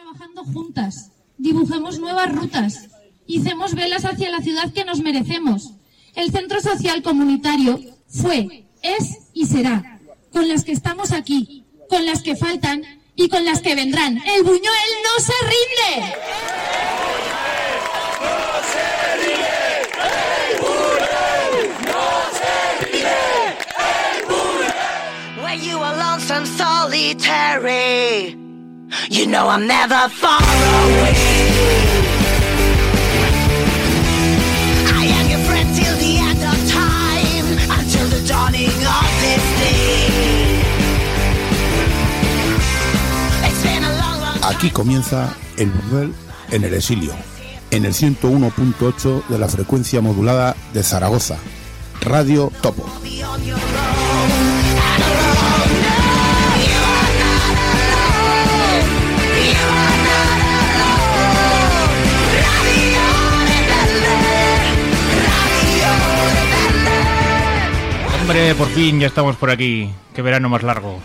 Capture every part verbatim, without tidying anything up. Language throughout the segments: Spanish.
trabajando juntas, dibujemos nuevas rutas, hicemos velas hacia la ciudad que nos merecemos. El centro social comunitario fue, es y será, con las que estamos aquí, con las que faltan y con las que vendrán. El Buñuel no se rinde. No se rinde. El Buñuel no se rinde. El Buñuel. When you are lonesome, solitary, you know I'm never far away. I am your friend till the end of time, until the dawning of this day. It's been a long, long time. Aquí comienza el Buñuel en el exilio, en el ciento uno punto ocho de la frecuencia modulada de Zaragoza, Radio Topo. Hombre, por fin ya estamos por aquí. Qué verano más largo.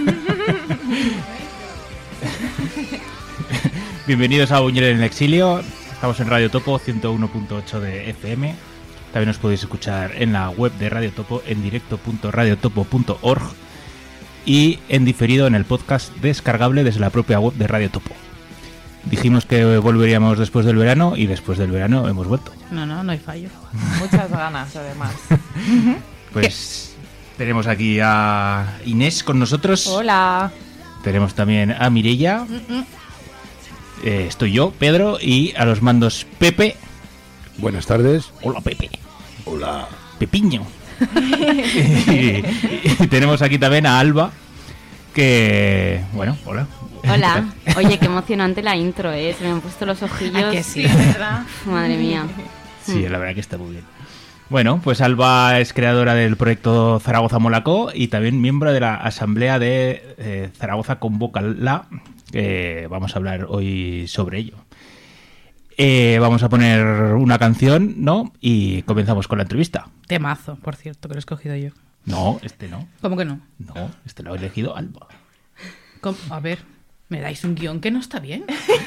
Bienvenidos a Buñuel en el exilio. Estamos en Radio Topo ciento uno punto ocho de F M. También os podéis escuchar en la web de Radio Topo en directo punto radio topo punto org y en diferido en el podcast descargable desde la propia web de Radio Topo. Dijimos que volveríamos después del verano y después del verano hemos vuelto. No, no, no hay fallo. Muchas ganas, además. Pues tenemos aquí a Inés con nosotros. Hola. Tenemos también a Mireia. Eh, estoy yo, Pedro, y a los mandos Pepe. Buenas tardes. Hola, Pepe. Hola. Pepiño. y, y tenemos aquí también a Alba, que... Bueno, hola. Hola. Oye, qué emocionante la intro, ¿eh? Se me han puesto los ojillos. ¿A que sí, verdad? Madre mía. Sí, la verdad que está muy bien. Bueno, pues Alba es creadora del proyecto Zaragoza Molacó y también miembro de la asamblea de eh, Zaragoza Convócala, que vamos a hablar hoy sobre ello. Eh, vamos a poner una canción, ¿no? Y comenzamos con la entrevista. Temazo, por cierto, que lo he escogido yo. No, este no. ¿Cómo que no? No, este lo ha elegido Alba. ¿Cómo? A ver, ¿me dais un guión que no está bien?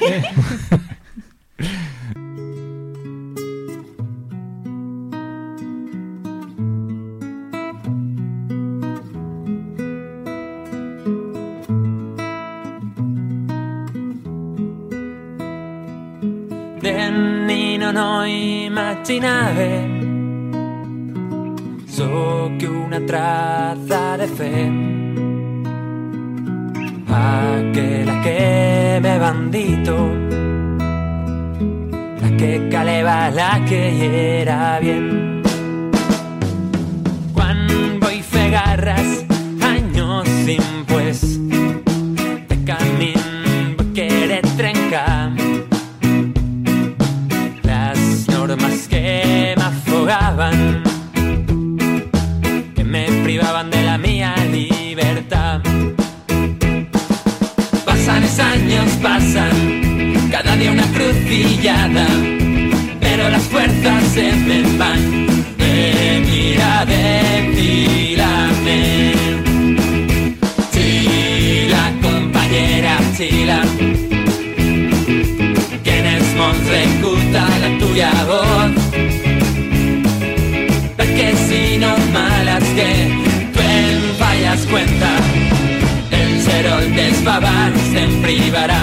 Nemmeno no immaginare so che una traza de fe aquella che me bandito la que caleva la que era bien cuando hi fe garras años impues de camino quiere trencar normas que me afogaban, que me privaban de la mía libertad. Pasan esos años, pasan, cada día una crucillada, pero las fuerzas se me van. De mira, desfílame, chila, compañera, chila. Ejecuta la tuya voz perquè si no malas que tu en fallas cuenta el cerol desfavar sempre hi varà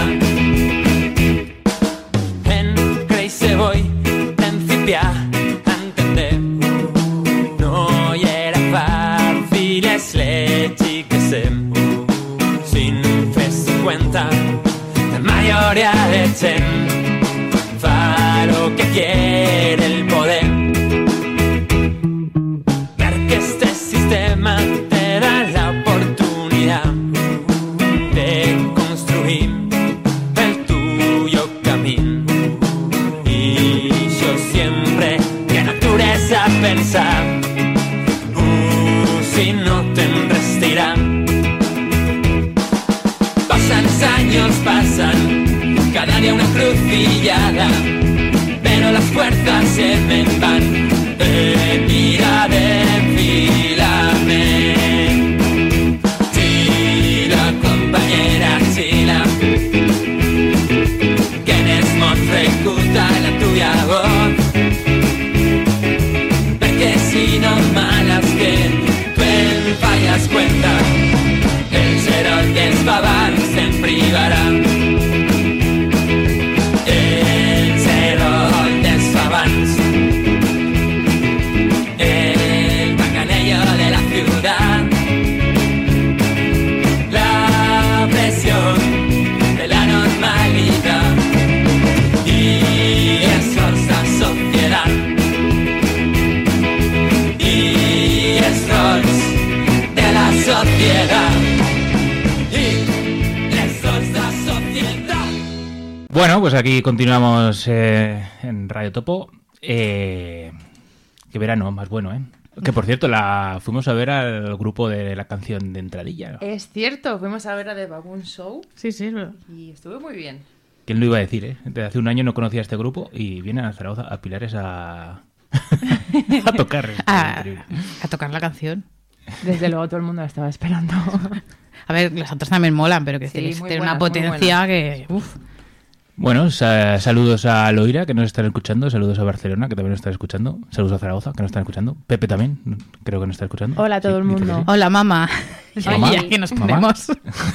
en creix se voy principiar a entender no hi era fàcil és l'echi que sem sin fes cuenta la mayoría de gent fa lo que quiere el poder porque este sistema te da la oportunidad de construir el tuyo camino y yo siempre que naturaleza pensar uh, si no te restirá pasan años pasan cada día una crucillada, pero las fuerzas se me van. De mira, desfílame, chila, compañera, chila. Bueno, pues aquí continuamos eh, en Radio Topo. Eh, qué verano más bueno, ¿eh? Que por cierto, la fuimos a ver al grupo de la canción de entradilla, ¿no? Es cierto, fuimos a ver a The Baboon Show. Sí, sí, es verdad. Y estuvo muy bien. ¿Quién lo iba a decir, eh? Desde hace un año no conocía a este grupo y vienen a Zaragoza, a Pilares, a, a tocar. A, a tocar la canción. Desde luego todo el mundo la estaba esperando. A ver, las otras también molan, pero que Sí, tiene muy tiene buenas, una muy potencia buenas. que... Uf. Bueno, sa- saludos a Loira, que nos están escuchando. Saludos a Barcelona, que también nos están escuchando. Saludos a Zaragoza, que nos están escuchando. Pepe también, creo que nos está escuchando. Hola a todo Sí, el dice que mundo. sí. Hola, mamá. Mamá. Y aquí nos Mamá. ponemos.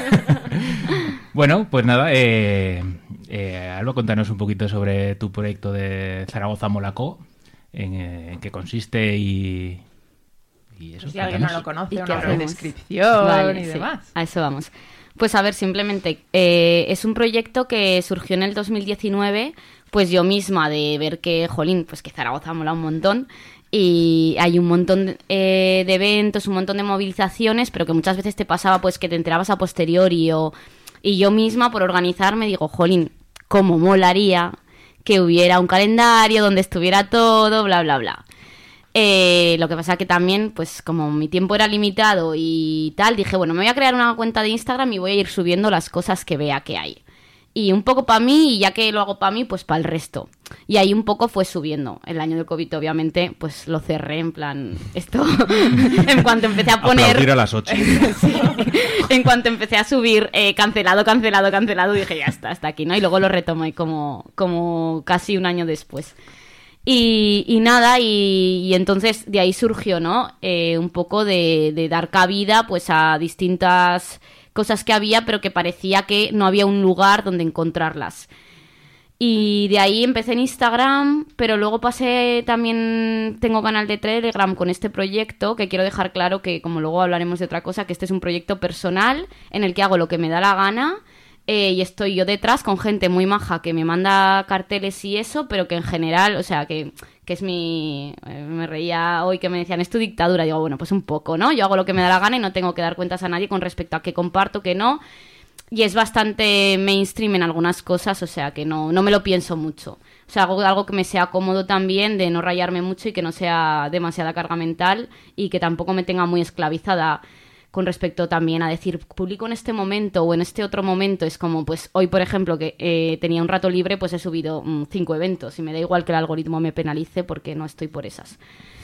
Bueno, pues nada, eh, eh, Alba, cuéntanos un poquito sobre tu proyecto de Zaragoza-Molacó, en, eh, en qué consiste y, y eso. Pues si alguien no cuéntanos. lo conoce, ¿Y qué una hacemos? descripción Vale, y sí, demás. a eso vamos. Pues a ver, simplemente, eh, es un proyecto que surgió en el dos mil diecinueve, pues yo misma, de ver que, jolín, pues que Zaragoza mola un montón, y hay un montón de, eh, de eventos, un montón de movilizaciones, pero que muchas veces te pasaba pues que te enterabas a posteriori, o, y yo misma, por organizarme, digo, jolín, cómo molaría que hubiera un calendario donde estuviera todo, bla, bla, bla. Eh, lo que pasa que también, pues como mi tiempo era limitado y tal, dije, bueno, me voy a crear una cuenta de Instagram y voy a ir subiendo las cosas que vea que hay. Y un poco para mí, y ya que lo hago para mí, pues para el resto. Y ahí un poco fue subiendo. El año del COVID, obviamente, pues lo cerré en plan, esto, en cuanto empecé a poner... Aplaudir a las ocho. Sí. En cuanto empecé a subir, eh, cancelado, cancelado, cancelado, dije, ya está, hasta aquí, ¿no? Y luego lo retomé como, como casi un año después. Y, y nada, y, y entonces de ahí surgió, ¿no? Eh, un poco de, de dar cabida pues a distintas cosas que había, pero que parecía que no había un lugar donde encontrarlas. Y de ahí empecé en Instagram, pero luego pasé también, tengo canal de Telegram con este proyecto, que quiero dejar claro que, como luego hablaremos de otra cosa, que este es un proyecto personal en el que hago lo que me da la gana. Eh, y estoy yo detrás con gente muy maja que me manda carteles y eso, pero que en general, o sea, que, que es mi... Eh, me reía hoy que me decían, es tu dictadura. Digo, bueno, pues un poco, ¿no? Yo hago lo que me da la gana y no tengo que dar cuentas a nadie con respecto a qué comparto, qué no. Y es bastante mainstream en algunas cosas, o sea, que no, no me lo pienso mucho. O sea, hago algo que me sea cómodo también, de no rayarme mucho y que no sea demasiada carga mental y que tampoco me tenga muy esclavizada con respecto también a decir, publico en este momento o en este otro momento. Es como, pues hoy, por ejemplo, que eh, tenía un rato libre, pues he subido mmm, cinco eventos y me da igual que el algoritmo me penalice porque no estoy por esas.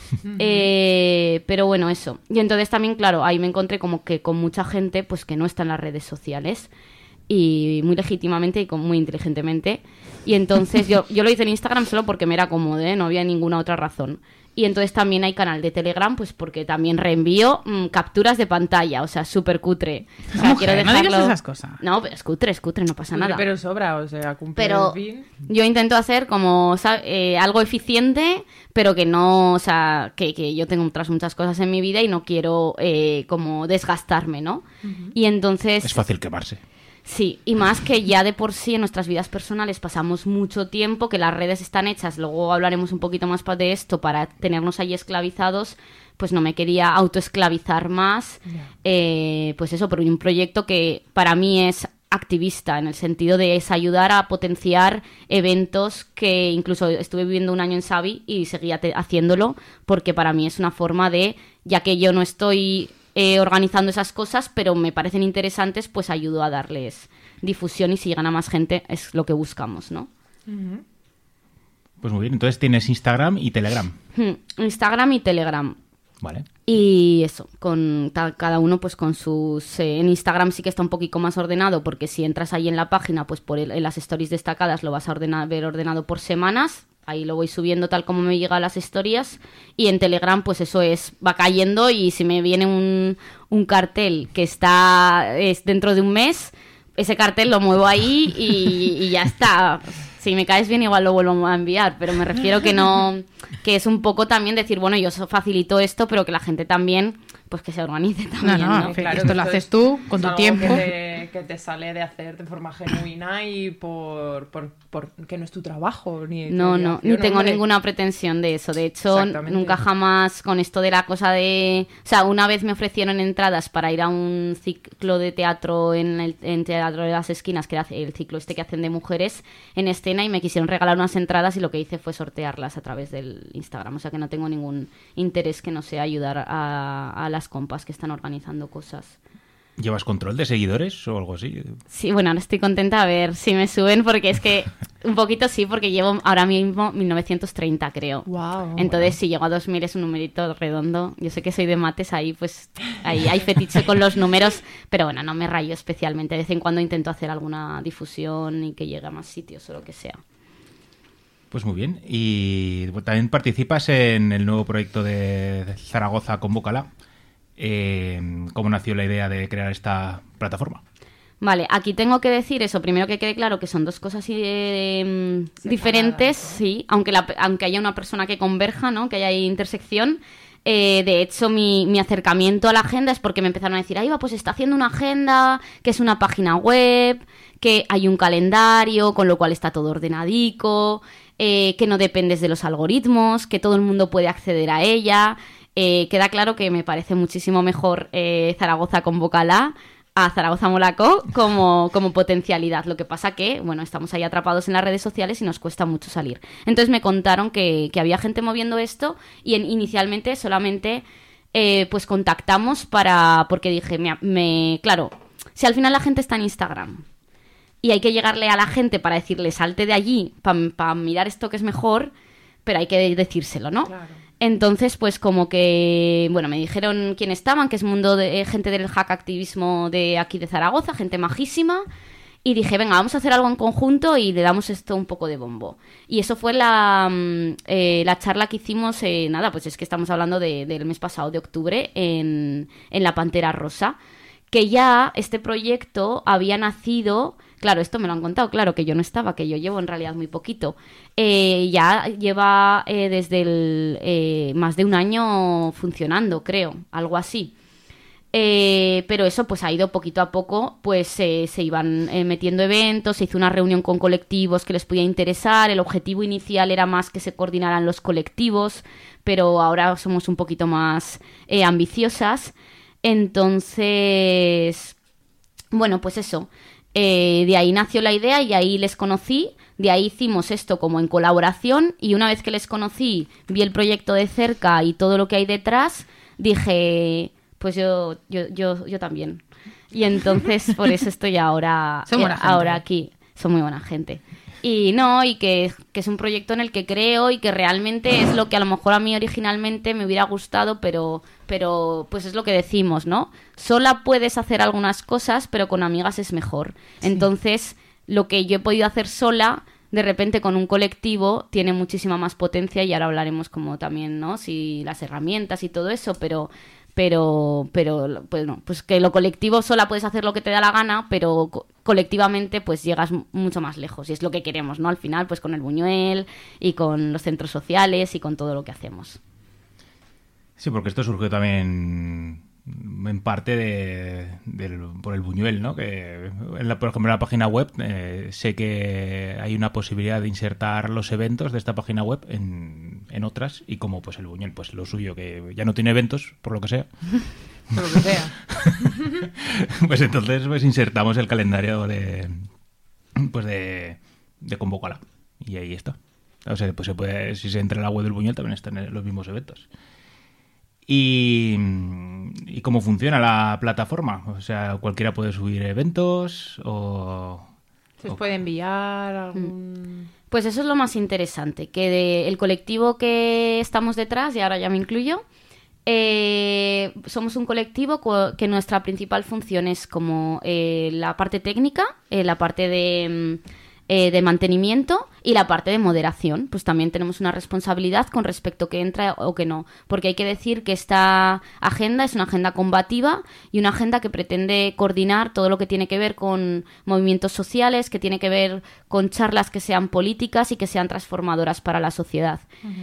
eh, pero bueno, eso. Y entonces también, claro, ahí me encontré como que con mucha gente pues que no está en las redes sociales y muy legítimamente y con, muy inteligentemente. Y entonces yo, yo lo hice en Instagram solo porque me era cómodo, ¿eh? No había ninguna otra razón. Y entonces también hay canal de Telegram, pues porque también reenvío mmm, capturas de pantalla, o sea, súper cutre. O sea, Mujer, quiero no dejarlo... digas esas cosas. No, pero es cutre, es cutre, no pasa nada. Pero sobra, o sea, cumple Pero el fin. yo intento hacer como sa- eh, algo eficiente, pero que no, o sea, que, que yo tengo otras muchas cosas en mi vida y no quiero eh, como desgastarme, ¿no? Uh-huh. Y entonces... Es fácil quemarse. Sí, y más que ya de por sí en nuestras vidas personales pasamos mucho tiempo, que las redes están hechas, luego hablaremos un poquito más de esto, para tenernos ahí esclavizados, pues no me quería autoesclavizar más. Yeah. Eh, pues eso, pero un proyecto que para mí es activista, en el sentido de es ayudar a potenciar eventos que incluso estuve viviendo un año en Xavi y seguía te- haciéndolo, porque para mí es una forma de, ya que yo no estoy... Eh, organizando esas cosas, pero me parecen interesantes, pues ayudo a darles difusión y si llegan a más gente es lo que buscamos, ¿no? Uh-huh. Pues muy bien, entonces tienes Instagram y Telegram. Hmm, Instagram y Telegram. Vale. Y eso, con ta- cada uno pues con sus... Eh, en Instagram sí que está un poquito más ordenado, porque si entras ahí en la página, pues por el, en las stories destacadas lo vas a ordenar, ver ordenado por semanas. Ahí lo voy subiendo tal como me llegan las historias. Y en Telegram, pues eso es, va cayendo y si me viene un, un cartel que está es dentro de un mes, ese cartel lo muevo ahí y, y ya está. Si me caes bien, igual lo vuelvo a enviar, pero me refiero que no... Que es un poco también decir, bueno, yo facilito esto, pero que la gente también, pues que se organice también, No, no, ¿no? no, claro, esto lo haces tú, con tu tiempo. Que te, que, que te sale de hacer de forma genuina y por, por, por que no es tu trabajo. Ni tu No, no, ni obligación, tengo hombre. ninguna pretensión de eso. De hecho, Exactamente. nunca jamás con esto de la cosa de... O sea, una vez me ofrecieron entradas para ir a un ciclo de teatro en el en Teatro de las Esquinas, que era el ciclo este que hacen de mujeres en escena, y me quisieron regalar unas entradas y lo que hice fue sortearlas a través del Instagram. O sea que no tengo ningún interés que no sea ayudar a, a las compas que están organizando cosas. ¿Llevas control de seguidores o algo así? Sí, bueno, ahora estoy contenta a ver si me suben, porque es que un poquito sí, porque llevo ahora mismo mil novecientos treinta, creo. Wow. Entonces, si llego a dos mil es un numerito redondo. Yo sé que soy de mates, ahí pues ahí hay fetiche con los números, pero bueno, no me rayo especialmente. De vez en cuando intento hacer alguna difusión y que llegue a más sitios o lo que sea. Pues muy bien. Y también participas en el nuevo proyecto de Zaragoza Convócala. Eh, ¿Cómo nació la idea de crear esta plataforma? Vale, aquí tengo que decir eso, primero que quede claro que son dos cosas eh, diferentes, sí, aunque, la, aunque haya una persona que converja, ¿no? Que haya intersección. Eh, de hecho, mi, mi acercamiento a la agenda es porque me empezaron a decir, ahí va, pues está haciendo una agenda, que es una página web, que hay un calendario, con lo cual está todo ordenadico, eh, que no dependes de los algoritmos, que todo el mundo puede acceder a ella. Eh, queda claro que me parece muchísimo mejor eh, Zaragoza Convócala a Zaragoza Molacó como, como potencialidad. Lo que pasa que, bueno, estamos ahí atrapados en las redes sociales y nos cuesta mucho salir. Entonces me contaron que, que había gente moviendo esto y en, inicialmente solamente eh, pues contactamos para... Porque dije, me, me, claro, si al final la gente está en Instagram y hay que llegarle a la gente para decirle salte de allí para pa mirar esto que es mejor, pero hay que decírselo, ¿no? Claro. Entonces, pues como que, bueno, me dijeron quién estaban, que es mundo de eh, gente del hack activismo de aquí de Zaragoza, gente majísima, y dije, venga, vamos a hacer algo en conjunto y le damos esto un poco de bombo. Y eso fue la, eh, la charla que hicimos, eh, nada, pues es que estamos hablando de, del mes pasado, de octubre, en, en La Pantera Rosa, que ya este proyecto había nacido... Claro, esto me lo han contado, claro, que yo no estaba, que yo llevo en realidad muy poquito. Eh, ya lleva eh, desde el, eh, más de un año funcionando, creo, algo así. Eh, pero eso pues ha ido poquito a poco, pues eh, se iban eh, metiendo eventos, se hizo una reunión con colectivos que les podía interesar. El objetivo inicial era más que se coordinaran los colectivos, pero ahora somos un poquito más eh, ambiciosas. Entonces, bueno, pues eso... Eh, de ahí nació la idea y ahí les conocí, de ahí hicimos esto como en colaboración y una vez que les conocí, vi el proyecto de cerca y todo lo que hay detrás, dije, pues yo yo yo, yo también. Y entonces por eso estoy ahora, Son buena eh, gente. ahora aquí, son muy buena gente. Y no, y que, que es un proyecto en el que creo y que realmente es lo que a lo mejor a mí originalmente me hubiera gustado, pero, pero pues es lo que decimos, ¿no? Sola puedes hacer algunas cosas, pero con amigas es mejor. Sí. Entonces, lo que yo he podido hacer sola, de repente con un colectivo, tiene muchísima más potencia y ahora hablaremos como también, ¿no? Si las herramientas y todo eso, pero... pero pero bueno, pues que lo colectivo sola puedes hacer lo que te da la gana, pero co- colectivamente pues llegas m- mucho más lejos y es lo que queremos, ¿no? Al final pues con el Buñuel y con los centros sociales y con todo lo que hacemos. Sí, porque esto surgió también en parte de, del, por el Buñuel, ¿no? Que en la, por ejemplo, en la página web eh, sé que hay una posibilidad de insertar los eventos de esta página web en, en otras y como pues el Buñuel, pues lo suyo que ya no tiene eventos, por lo que sea. Por lo que sea. Pues entonces pues insertamos el calendario de pues de, de Convócala y ahí está. O sea, pues se puede, si se entra en la web del Buñuel también están los mismos eventos. Y, ¿Y cómo funciona la plataforma? O sea, cualquiera puede subir eventos o... ¿Se os o- puede enviar algún...? Pues eso es lo más interesante, que de, el colectivo que estamos detrás, y ahora ya me incluyo, eh, somos un colectivo co- que nuestra principal función es como eh, la parte técnica, eh, la parte de... mm, eh, de mantenimiento y la parte de moderación. Pues también tenemos una responsabilidad con respecto a que entra o que no, porque hay que decir que esta agenda es una agenda combativa y una agenda que pretende coordinar todo lo que tiene que ver con movimientos sociales, que tiene que ver con charlas que sean políticas y que sean transformadoras para la sociedad. Uh-huh.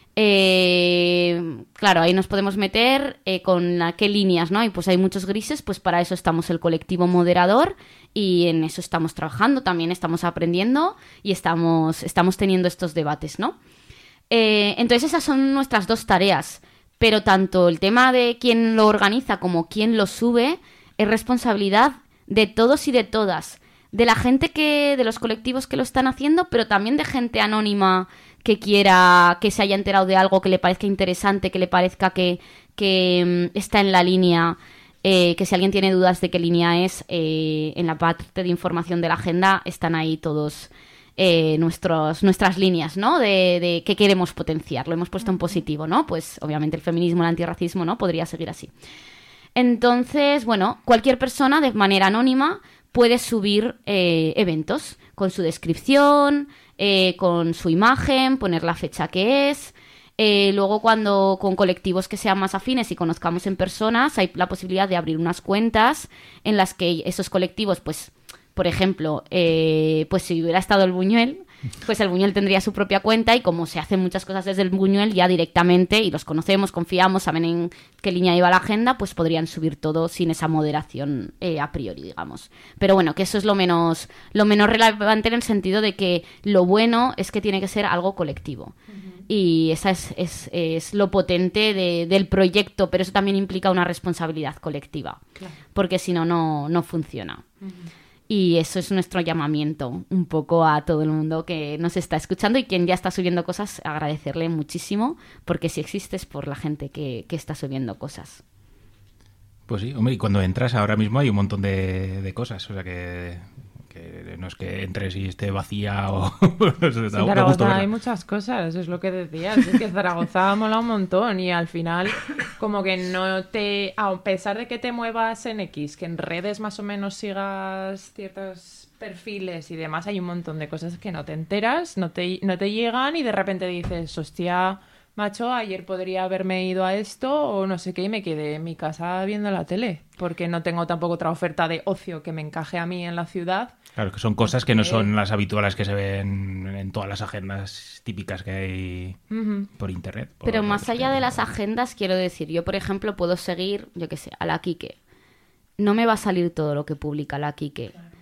Eh, claro, ahí nos podemos meter eh, con la, qué líneas, ¿no? Y pues hay muchos grises, pues para eso estamos el colectivo moderador y en eso estamos trabajando, también estamos aprendiendo y estamos, estamos teniendo estos debates, ¿no? Eh, entonces esas son nuestras dos tareas, pero tanto el tema de quién lo organiza como quién lo sube es responsabilidad de todos y de todas, de la gente que, de los colectivos que lo están haciendo, pero también de gente anónima que quiera, que se haya enterado de algo que le parezca interesante, que le parezca que, que um, está en la línea, eh, que si alguien tiene dudas de qué línea es, eh, en la parte de información de la agenda están ahí todos eh, nuestros, nuestras líneas, ¿no? De, de qué queremos potenciar, lo hemos puesto en positivo, ¿no? Pues obviamente el feminismo, el antirracismo, ¿no? Podría seguir así. Entonces, bueno, cualquier persona de manera anónima puede subir eh, eventos con su descripción, eh, con su imagen, poner la fecha que es. Eh, luego, cuando con colectivos que sean más afines y conozcamos en personas, hay la posibilidad de abrir unas cuentas en las que esos colectivos, pues, por ejemplo, eh, pues si hubiera estado el Buñuel, pues el Buñuel tendría su propia cuenta y como se hacen muchas cosas desde el Buñuel ya directamente, y los conocemos, confiamos, saben en qué línea iba la agenda, pues podrían subir todo sin esa moderación eh, a priori, digamos. Pero bueno, que eso es lo menos, lo menos relevante en el sentido de que lo bueno es que tiene que ser algo colectivo. Uh-huh. Y esa es, es, es lo potente de, del proyecto, pero eso también implica una responsabilidad colectiva, claro. Porque si no, no, no funciona. Uh-huh. Y eso es nuestro llamamiento un poco a todo el mundo que nos está escuchando y quien ya está subiendo cosas, agradecerle muchísimo, porque si existes por la gente que, que está subiendo cosas. Pues sí, hombre, y cuando entras ahora mismo hay un montón de, de cosas, o sea que, que no es que entres y esté vacía o... no sé, sí, Zaragoza hay muchas cosas, es lo que decías, es que Zaragoza mola un montón y al final como que no te... A pesar de que te muevas en X, que en redes más o menos sigas ciertos perfiles y demás, hay un montón de cosas que no te enteras, no te, no te llegan y de repente dices, hostia, macho, ayer podría haberme ido a esto o no sé qué y me quedé en mi casa viendo la tele, porque no tengo tampoco otra oferta de ocio que me encaje a mí en la ciudad. Claro, que son cosas que no son las habituales que se ven en todas las agendas típicas que hay uh-huh. por internet. Por Pero más allá de las agendas, quiero decir, yo por ejemplo puedo seguir, yo qué sé, a la Quique. No me va a salir todo lo que publica la Quique, claro.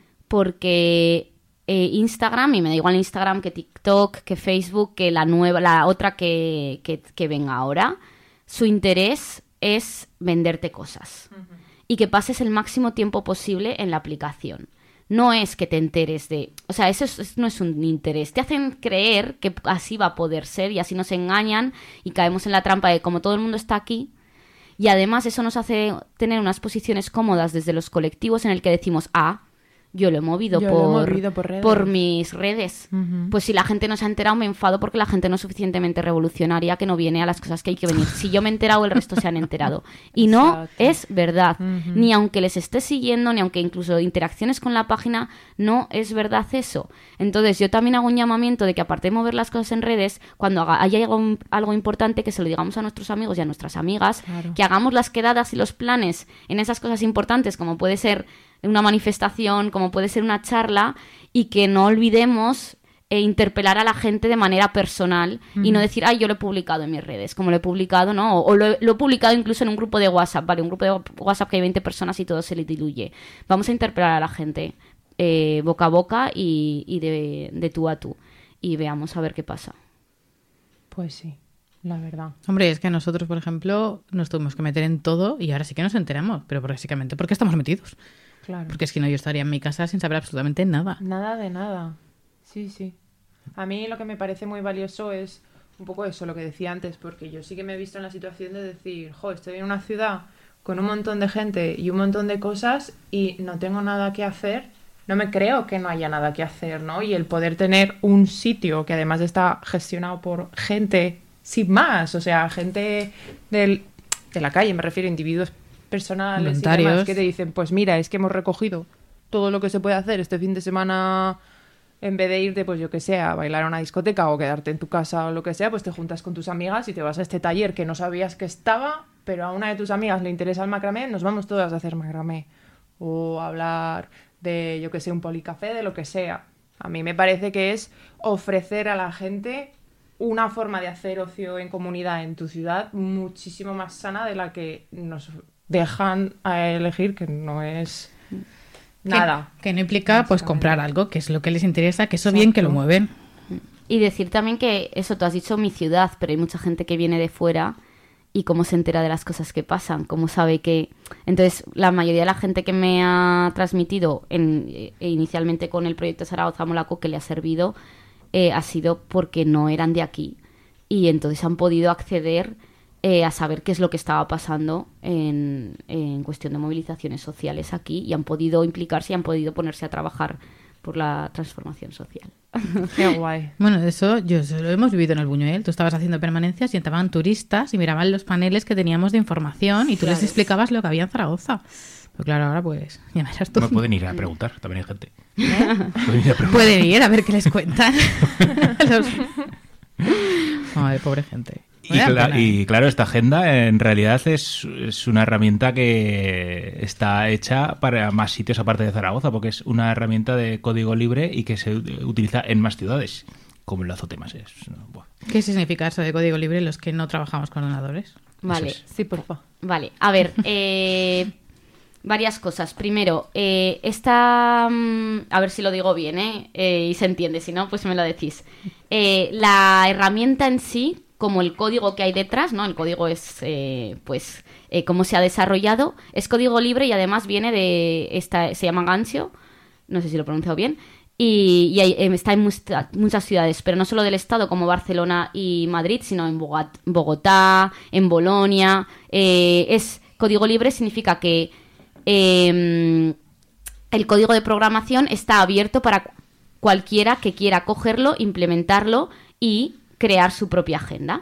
Porque eh, Instagram, y me da igual Instagram que TikTok, que Facebook, que la nueva, la otra que, que, que venga ahora, su interés es venderte cosas. Uh-huh. Y que pases el máximo tiempo posible en la aplicación. No es que te enteres de... O sea, eso, es, eso no es un interés. Te hacen creer que así va a poder ser y así nos engañan y caemos en la trampa de como todo el mundo está aquí. Y además eso nos hace tener unas posiciones cómodas desde los colectivos en el que decimos, ah, yo lo he movido, yo por, lo he movido por, redes. por mis redes. Uh-huh. Pues si la gente no se ha enterado, me enfado porque la gente no es suficientemente revolucionaria que no viene a las cosas que hay que venir. Si yo me he enterado, el resto se han enterado. Y no Exacto. es verdad. Uh-huh. Ni aunque les esté siguiendo, ni aunque incluso interacciones con la página, no es verdad eso. Entonces yo también hago un llamamiento de que aparte de mover las cosas en redes, cuando haga, haya algo, algo importante, que se lo digamos a nuestros amigos y a nuestras amigas, claro. Que hagamos las quedadas y los planes en esas cosas importantes, como puede ser una manifestación, como puede ser una charla, y que no olvidemos eh, interpelar a la gente de manera personal uh-huh. y no decir, ay, yo lo he publicado en mis redes, como lo he publicado, ¿no? O, o lo, he, lo he publicado incluso en un grupo de WhatsApp, ¿vale? Un grupo de WhatsApp que hay veinte personas y todo se le diluye. Vamos a interpelar a la gente eh, boca a boca y, y de, de tú a tú y veamos a ver qué pasa. Pues sí. La verdad. Hombre, es que nosotros, por ejemplo, nos tuvimos que meter en todo y ahora sí que nos enteramos, pero básicamente porque estamos metidos. Claro. Porque es que no, yo estaría en mi casa sin saber absolutamente nada. Nada de nada. Sí, sí. A mí lo que me parece muy valioso es un poco eso, lo que decía antes, porque yo sí que me he visto en la situación de decir, jo, estoy en una ciudad con un montón de gente y un montón de cosas y no tengo nada que hacer. No me creo que no haya nada que hacer, ¿no? Y el poder tener un sitio que además está gestionado por gente sin más, o sea, gente del, de la calle, me refiero a individuos personales voluntarios y demás, que te dicen, pues mira, es que hemos recogido todo lo que se puede hacer este fin de semana, en vez de irte, pues yo que sé, a bailar a una discoteca o quedarte en tu casa o lo que sea, pues te juntas con tus amigas y te vas a este taller que no sabías que estaba, pero a una de tus amigas le interesa el macramé, nos vamos todas a hacer macramé. O hablar de, yo que sé, un policafé, de lo que sea. A mí me parece que es ofrecer a la gente una forma de hacer ocio en comunidad en tu ciudad muchísimo más sana de la que nos dejan a elegir, que no es nada. Que, que no implica pues comprar algo, que es lo que les interesa, que eso bien que lo mueven. Y decir también que eso, tú has dicho mi ciudad, pero hay mucha gente que viene de fuera y cómo se entera de las cosas que pasan, cómo sabe que... Entonces, la mayoría de la gente que me ha transmitido en, eh, inicialmente con el proyecto Zaragoza Molaco, que le ha servido, eh, ha sido porque no eran de aquí. Y entonces han podido acceder eh, a saber qué es lo que estaba pasando en, en cuestión de movilizaciones sociales aquí, y han podido implicarse y han podido ponerse a trabajar por la transformación social. Qué guay. Bueno, eso yo eso lo hemos vivido en el Buñuel. Tú estabas haciendo permanencias y entraban turistas y miraban los paneles que teníamos de información y tú Claro. les explicabas lo que había en Zaragoza. Pero claro, ahora pues ya verás tú. Me pueden ir a preguntar, también hay gente. Pueden ir a preguntar. Pueden ir a ver qué les cuentan. Los... Ay, pobre gente. Y, Me da cla- pena, ¿eh? y claro, esta agenda en realidad es, es una herramienta que está hecha para más sitios aparte de Zaragoza, porque es una herramienta de código libre y que se u- utiliza en más ciudades, como el Azotemas es. Buah. ¿Qué significa eso de código libre los que no trabajamos con ordenadores? Vale. es. Sí, porfa. Vale, a ver, eh, varias cosas. Primero, eh, esta... mm, a ver si lo digo bien, ¿eh? Eh, y se entiende, si no, pues me lo decís. Eh, la herramienta en sí, como el código que hay detrás, ¿no? El código es, eh, pues, eh, cómo se ha desarrollado. Es código libre y además viene de... esta se llama Gancio, no sé si lo he pronunciado bien, y, y hay- eh, está en musta- muchas ciudades, pero no solo del estado como Barcelona y Madrid, sino en Bogat- Bogotá, en Bolonia. Eh, es código libre, significa que eh, el código de programación está abierto para cu- cualquiera que quiera cogerlo, implementarlo y crear su propia agenda.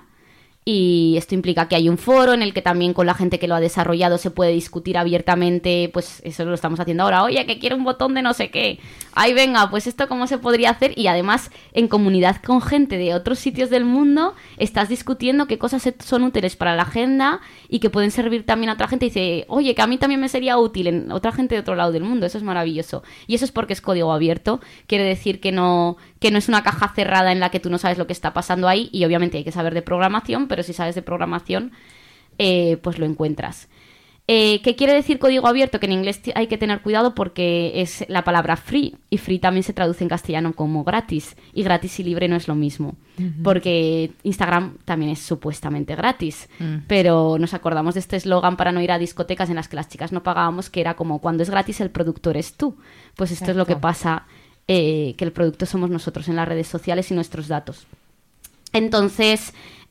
Y esto implica que hay un foro en el que también con la gente que lo ha desarrollado se puede discutir abiertamente, pues eso lo estamos haciendo ahora. Oye, que quiero un botón de no sé qué. Ay, venga, pues esto cómo se podría hacer. Y además, en comunidad con gente de otros sitios del mundo, estás discutiendo qué cosas se- son útiles para la agenda y que pueden servir también a otra gente. Y dice, oye, que a mí también me sería útil en otra gente de otro lado del mundo. Eso es maravilloso. Y eso es porque es código abierto. Quiere decir que no, que no es una caja cerrada en la que tú no sabes lo que está pasando ahí. Y obviamente hay que saber de programación, pero si sabes de programación, eh, pues lo encuentras. Eh, ¿Qué quiere decir código abierto? Que en inglés ti- hay que tener cuidado porque es la palabra free, y free también se traduce en castellano como gratis, y gratis y libre no es lo mismo, porque Instagram también es supuestamente gratis, Mm. pero nos acordamos de este eslogan para no ir a discotecas en las que las chicas no pagábamos, que era como cuando es gratis el producto eres tú. Pues esto es lo que Exacto. pasa, eh, que el producto somos nosotros en las redes sociales y nuestros datos. Entonces,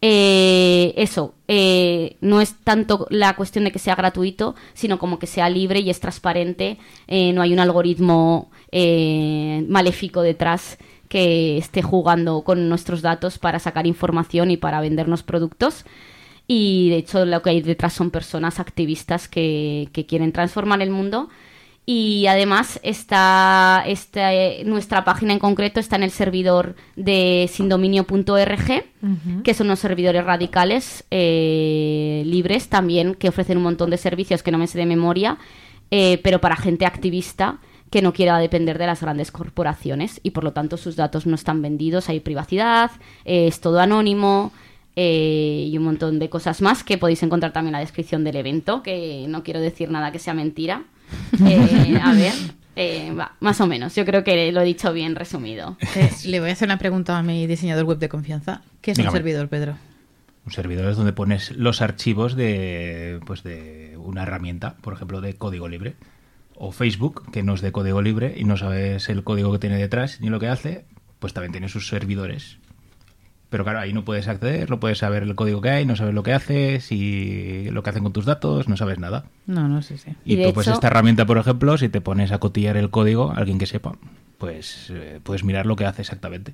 eh, eso, eh, no es tanto la cuestión de que sea gratuito, sino como que sea libre y es transparente. Eh, no hay un algoritmo eh, maléfico detrás que esté jugando con nuestros datos para sacar información y para vendernos productos. Y de hecho lo que hay detrás son personas activistas que, que quieren transformar el mundo. Y además está, está, eh, nuestra página en concreto está en el servidor de sindominio punto org, que son unos servidores radicales eh, libres también, que ofrecen un montón de servicios que no me sé de memoria, eh, pero para gente activista que no quiera depender de las grandes corporaciones y por lo tanto sus datos no están vendidos, hay privacidad, eh, es todo anónimo. Eh, y un montón de cosas más que podéis encontrar también en la descripción del evento, que no quiero decir nada que sea mentira. Eh, a ver, eh, va, más o menos, yo creo que lo he dicho bien resumido. Eh, le voy a hacer una pregunta a mi diseñador web de confianza. ¿Qué es Dígame. un servidor, Pedro? Un servidor es donde pones los archivos de, pues de una herramienta, por ejemplo, de código libre. O Facebook, que no es de código libre y no sabes el código que tiene detrás ni lo que hace, pues también tiene sus servidores. Pero claro, ahí no puedes acceder, no puedes saber el código que hay, no sabes lo que hace, si lo que hacen con tus datos, no sabes nada. No, no sé, sí. Y, Y de tú, pues hecho- esta herramienta, por ejemplo, si te pones a cotillar el código, alguien que sepa, pues eh, puedes mirar lo que hace exactamente.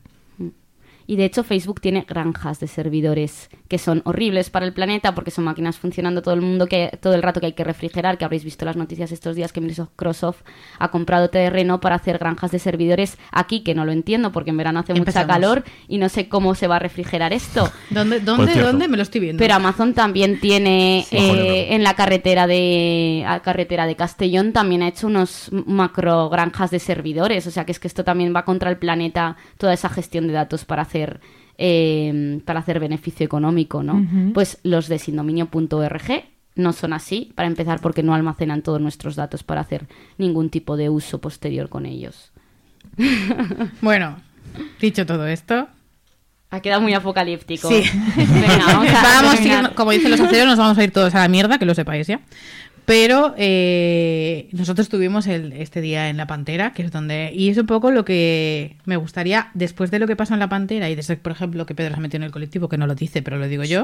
Y de hecho Facebook tiene granjas de servidores que son horribles para el planeta porque son máquinas funcionando todo el mundo, que todo el rato que hay que refrigerar, que habréis visto las noticias estos días que Microsoft ha comprado terreno para hacer granjas de servidores aquí, que no lo entiendo porque en verano hace Empezamos. mucha calor y no sé cómo se va a refrigerar esto. ¿Dónde, dónde, cierto. dónde? Me lo estoy viendo. Pero Amazon también tiene Sí. Ojo, eh, negro. en la carretera de a carretera de Castellón también ha hecho unos macro granjas de servidores, o sea que es que esto también va contra el planeta, toda esa gestión de datos para hacer eh, para hacer beneficio económico, ¿no? Ujú. Pues los de sindominio punto org no son así, para empezar, porque no almacenan todos nuestros datos para hacer ningún tipo de uso posterior con ellos. Bueno, dicho todo esto... Ha quedado muy apocalíptico. Sí. Venga, vamos a Vamos a terminar. ir- como dicen los aceros, nos vamos a ir todos a la mierda, que lo sepáis ya. Pero eh, nosotros tuvimos el, este día en La Pantera, que es donde... Y es un poco lo que me gustaría, después de lo que pasó en La Pantera, y desde, por ejemplo, que Pedro se metió en el colectivo, que no lo dice, pero lo digo yo.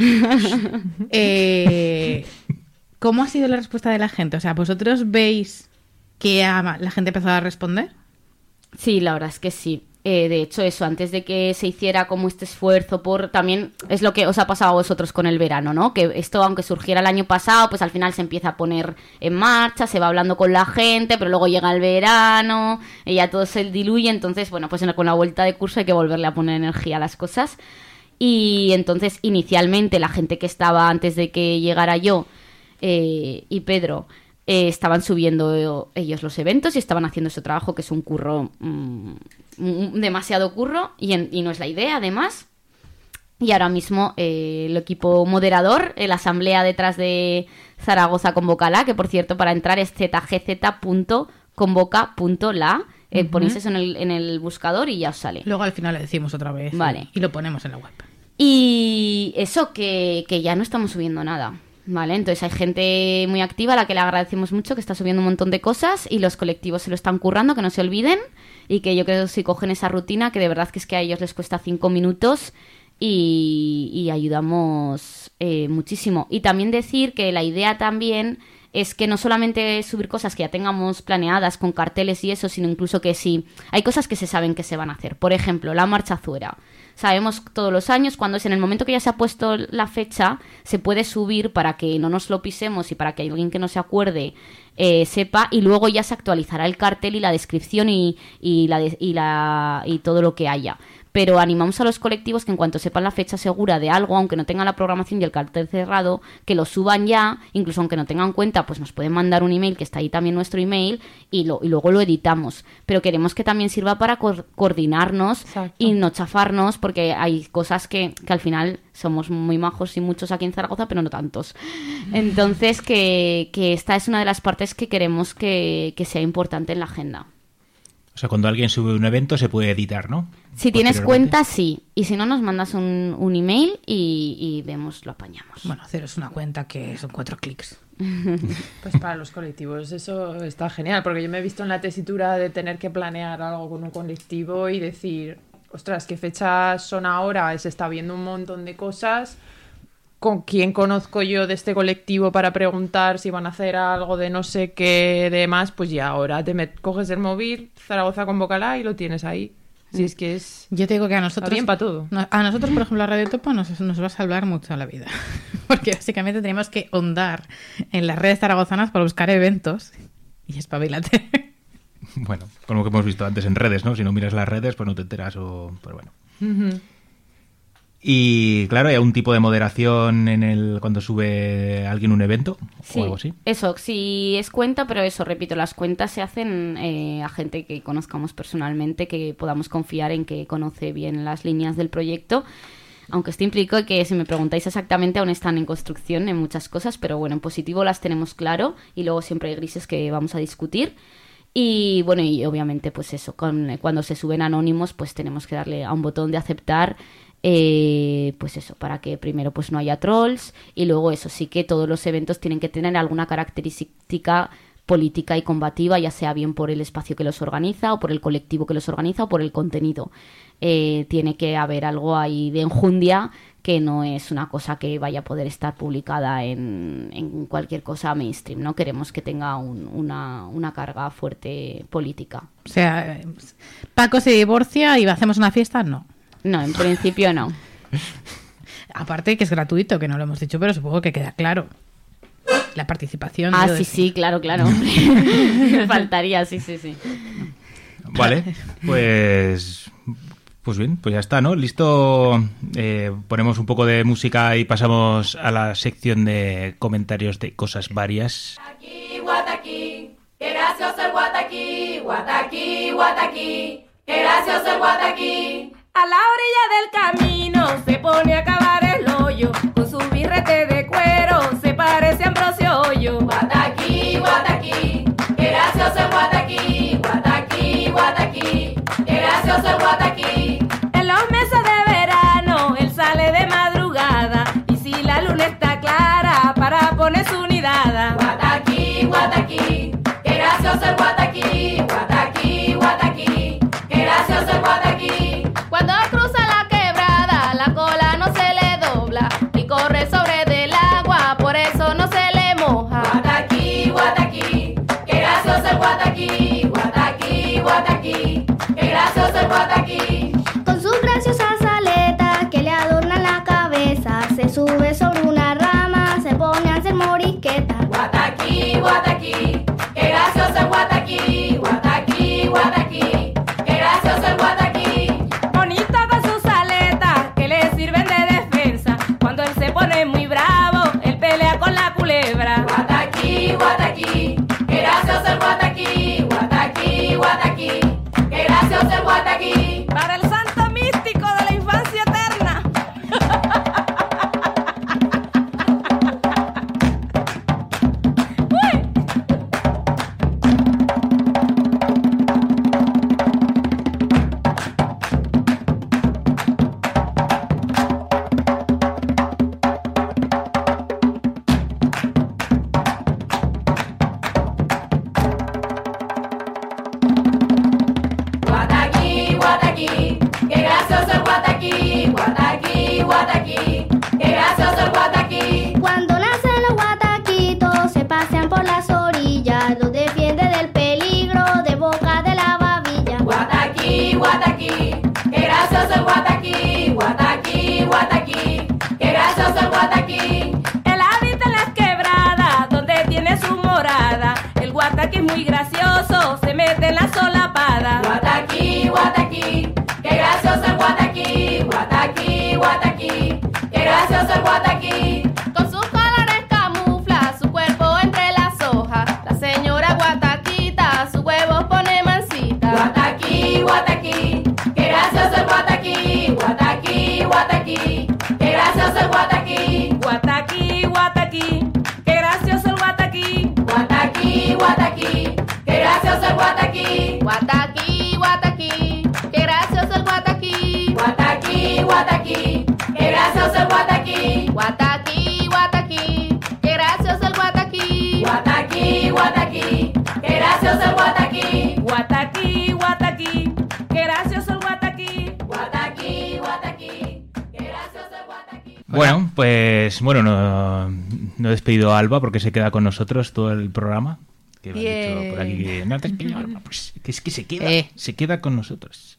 eh, ¿Cómo ha sido la respuesta de la gente? O sea, ¿vosotros veis que a- la gente empezó a responder? Sí, la verdad es que sí. Eh, de hecho, eso, antes de que se hiciera como este esfuerzo por... También es lo que os ha pasado a vosotros con el verano, ¿no? Que esto, aunque surgiera el año pasado, pues al final se empieza a poner en marcha, se va hablando con la gente, pero luego llega el verano y ya todo se diluye. Entonces, bueno, pues en- con la vuelta de curso hay que volverle a poner energía a las cosas. Y entonces, inicialmente, la gente que estaba antes de que llegara yo eh, y Pedro... Eh, estaban subiendo ellos los eventos y estaban haciendo ese trabajo que es un curro, mmm, mm, demasiado curro y, en, y no es la idea además. Y ahora mismo eh, el equipo moderador, eh, la asamblea detrás de Zaragoza Convócala, que por cierto para entrar es z g z punto convoca punto la, eh, Ujú. ponéis eso en el, en el buscador y ya os sale. Luego al final le decimos otra vez. Vale. Y, y lo ponemos en la web. Y eso, que, que ya no estamos subiendo nada. Vale, entonces hay gente muy activa a la que le agradecemos mucho, que está subiendo un montón de cosas y los colectivos se lo están currando, que no se olviden y que yo creo que si cogen esa rutina, que de verdad que es que a ellos les cuesta cinco minutos y, y ayudamos eh, muchísimo. Y también decir que la idea también es que no solamente subir cosas que ya tengamos planeadas con carteles y eso, sino incluso que si hay cosas que se saben que se van a hacer. Por ejemplo, la marcha Azuera. Sabemos todos los años, cuando es en el momento que ya se ha puesto la fecha, se puede subir para que no nos lo pisemos y para que alguien que no se acuerde eh, sepa, y luego ya se actualizará el cartel y la descripción y, y, la, de- y, la, y todo lo que haya. Pero animamos a los colectivos que en cuanto sepan la fecha segura de algo, aunque no tengan la programación y el cartel cerrado, que lo suban ya, incluso aunque no tengan cuenta, pues nos pueden mandar un email, que está ahí también nuestro email, y, lo, y luego lo editamos. Pero queremos que también sirva para co- coordinarnos Exacto. y no chafarnos, porque hay cosas que, que al final somos muy majos y muchos aquí en Zaragoza, pero no tantos. Entonces, que, que esta es una de las partes que queremos que, que sea importante en la agenda. O sea, cuando alguien sube un evento se puede editar, ¿no? Si tienes Posteriormente. cuenta, sí. Y si no, nos mandas un, un email y, y vemos, lo apañamos. Bueno, haceros una cuenta que son cuatro clics. Pues para los colectivos eso está genial, porque yo me he visto en la tesitura de tener que planear algo con un colectivo y decir, ostras, ¿qué fechas son ahora? Se está viendo un montón de cosas. ¿Con quién conozco yo de este colectivo para preguntar si van a hacer algo de no sé qué demás? Pues ya ahora te met- coges el móvil, Zaragoza Convócala y lo tienes ahí. Si es que es... Yo te digo que a nosotros... Está bien para todo. no- A nosotros, por ejemplo, la Radio Topo nos, nos va a salvar mucho la vida. Porque básicamente tenemos que hondar en las redes zaragozanas para buscar eventos. Y espabilate. Bueno, como que hemos visto antes en redes, ¿no? Si no miras las redes, pues no te enteras o... Pero bueno. Ujú. Y claro, hay un tipo de moderación en el cuando sube alguien un evento Sí, o algo así. eso, sí es cuenta, pero eso, repito, las cuentas se hacen eh, a gente que conozcamos personalmente, que podamos confiar en que conoce bien las líneas del proyecto. Aunque esto implica que, si me preguntáis exactamente, aún están en construcción en muchas cosas, pero bueno, en positivo las tenemos claro y luego siempre hay grises que vamos a discutir. Y bueno, y obviamente pues eso, con, cuando se suben anónimos pues tenemos que darle a un botón de aceptar, eh, pues eso, para que primero pues no haya trolls y luego eso sí que todos los eventos tienen que tener alguna característica política y combativa, ya sea bien por el espacio que los organiza o por el colectivo que los organiza o por el contenido. Eh, tiene que haber algo ahí de enjundia que no es una cosa que vaya a poder estar publicada en, en cualquier cosa mainstream, ¿no? Queremos que tenga un- una, una carga fuerte política. O sea, Paco se divorcia y hacemos una fiesta, no. No, en principio no. Aparte que es gratuito, que no lo hemos dicho, pero supongo que queda claro. La participación. Ah, quiero sí, decir. sí, claro, claro. Me faltaría, sí, sí, sí. Vale, pues pues bien, pues ya está, ¿no? Listo, eh, ponemos un poco de música y pasamos a la sección de comentarios de cosas varias. Guataqui, guataqui, qué gracioso el guataqui, guataqui, guataqui, qué gracioso el guataqui. A la orilla del camino se pone a cavar el hoyo, con su birrete de cuero se parece a Ambrosio Hoyo. Guataquí, guataquí, qué gracioso el guataquí, guataquí, guataquí, qué gracioso el guataquí. En los meses de verano él sale de madrugada y si la luna está clara para poner su nidada. Guataquí, guataquí, qué gracioso el guataquí, guataquí, guataquí, qué gracioso el guataquí. Cuando cruza la quebrada la cola no se le dobla y corre sobre del agua, por eso no se le moja. Guataquí, guataquí, qué gracioso el guataquí, guataquí, guataquí, qué gracioso el guataquí. Con sus graciosas aletas que le adornan la cabeza, se sube sobre una rama, se pone a hacer morisqueta. Guataquí, guataquí, qué gracioso el guataquí, guataquí, guataquí, qué gracioso el guataquí. Bonito con sus aletas que le sirven de defensa, cuando él se pone muy bravo, él pelea con la culebra. Guataquí, guataquí, qué gracioso el guataquí, guataquí, guataquí, qué gracioso el guataquí. Para el santo místico de la infancia eterna. Guataquí, guataquí, qué gracioso el guataquí, guataquí, guataquí, qué gracioso el guataquí. Cuando nacen los guataquitos se pasean por las orillas, los defiende del peligro de boca de la babilla. Guataquí, guataquí, qué gracioso el guataquí, guataquí, guataquí, qué gracioso el guataquí. Él habita en las quebradas donde tiene su morada, el guataquí es muy gracioso, se mete en la solapada. Guataquí, guataquí, qué gracioso el guataquí, guataquí, guataquí, qué gracioso el guataquí. Con sus colores camufla su cuerpo entre las hojas, la señora guataquita sus huevos pone mansita. Guataquí, guataquí, qué gracioso el guataquí, guataquí, guataquí, qué gracioso el guataquí. Guataquí, guataquí, qué gracioso el guataquí. Guataquí, guataquí, qué gracioso el guataquí. Guataquí, guataquí, qué gracioso el guataquí. Guataquí, guataquí, qué gracioso el guataquí. Guataquí, guataquí, qué gracioso el guataquí. Guataquí, guataquí, qué gracioso el guataquí. Guataquí, guataquí, qué gracioso el guataquí. Guataquí, guataquí, qué gracioso el guataquí. Bueno, pues bueno, no, no he despedido a Alba porque se queda con nosotros todo el programa. Que me han dicho por aquí que no te has despedido, Alba, pues que es que se queda, Eh. se queda con nosotros.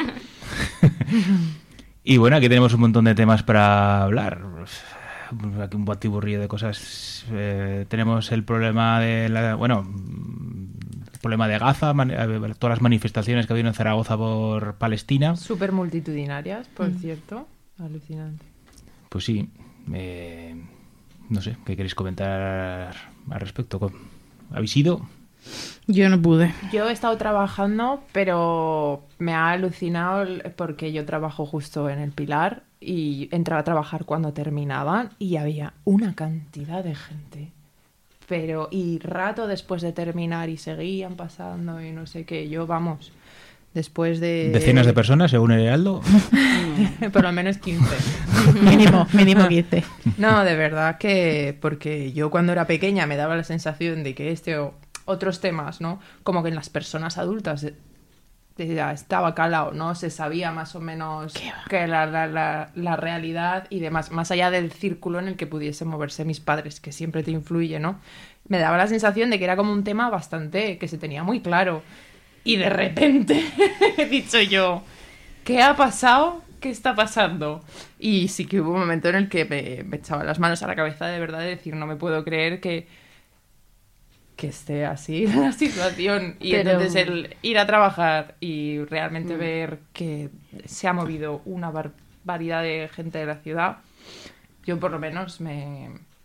Y bueno, aquí tenemos un montón de temas para hablar. Aquí un batiburrillo de cosas. Eh, tenemos el problema de la, bueno, el problema de Gaza, man- eh, todas las manifestaciones que ha habido en Zaragoza por Palestina. Súper multitudinarias, por Mm. cierto. Alucinante. Pues sí, eh, no sé, ¿qué queréis comentar al respecto? ¿Habéis ido? Yo no pude. Yo he estado trabajando, pero me ha alucinado el- porque yo trabajo justo en el Pilar y entraba a trabajar cuando terminaban y había una cantidad de gente. Pero, y rato después de terminar y seguían pasando y no sé qué. Yo, vamos, después de... Decenas de personas, según el Heraldo. Por lo menos quince. Mínimo, mínimo quince. No, de verdad que... Porque yo cuando era pequeña me daba la sensación de que este o otros temas, ¿no? Como que en las personas adultas eh, ya estaba calado, ¿no? Se sabía más o menos que la, la, la, la realidad y demás, más allá del círculo en el que pudiesen moverse mis padres, que siempre te influye, ¿no? Me daba la sensación de que era como un tema bastante... que se tenía muy claro. Y de repente he dicho yo, ¿qué ha pasado? ¿Qué está pasando? Y sí que hubo un momento en el que me, me echaba las manos a la cabeza de verdad de decir, no me puedo creer que, que esté así la situación. Y Pero- entonces el ir a trabajar y realmente Mm. ver que se ha movido una barbaridad de gente de la ciudad, yo por lo menos me,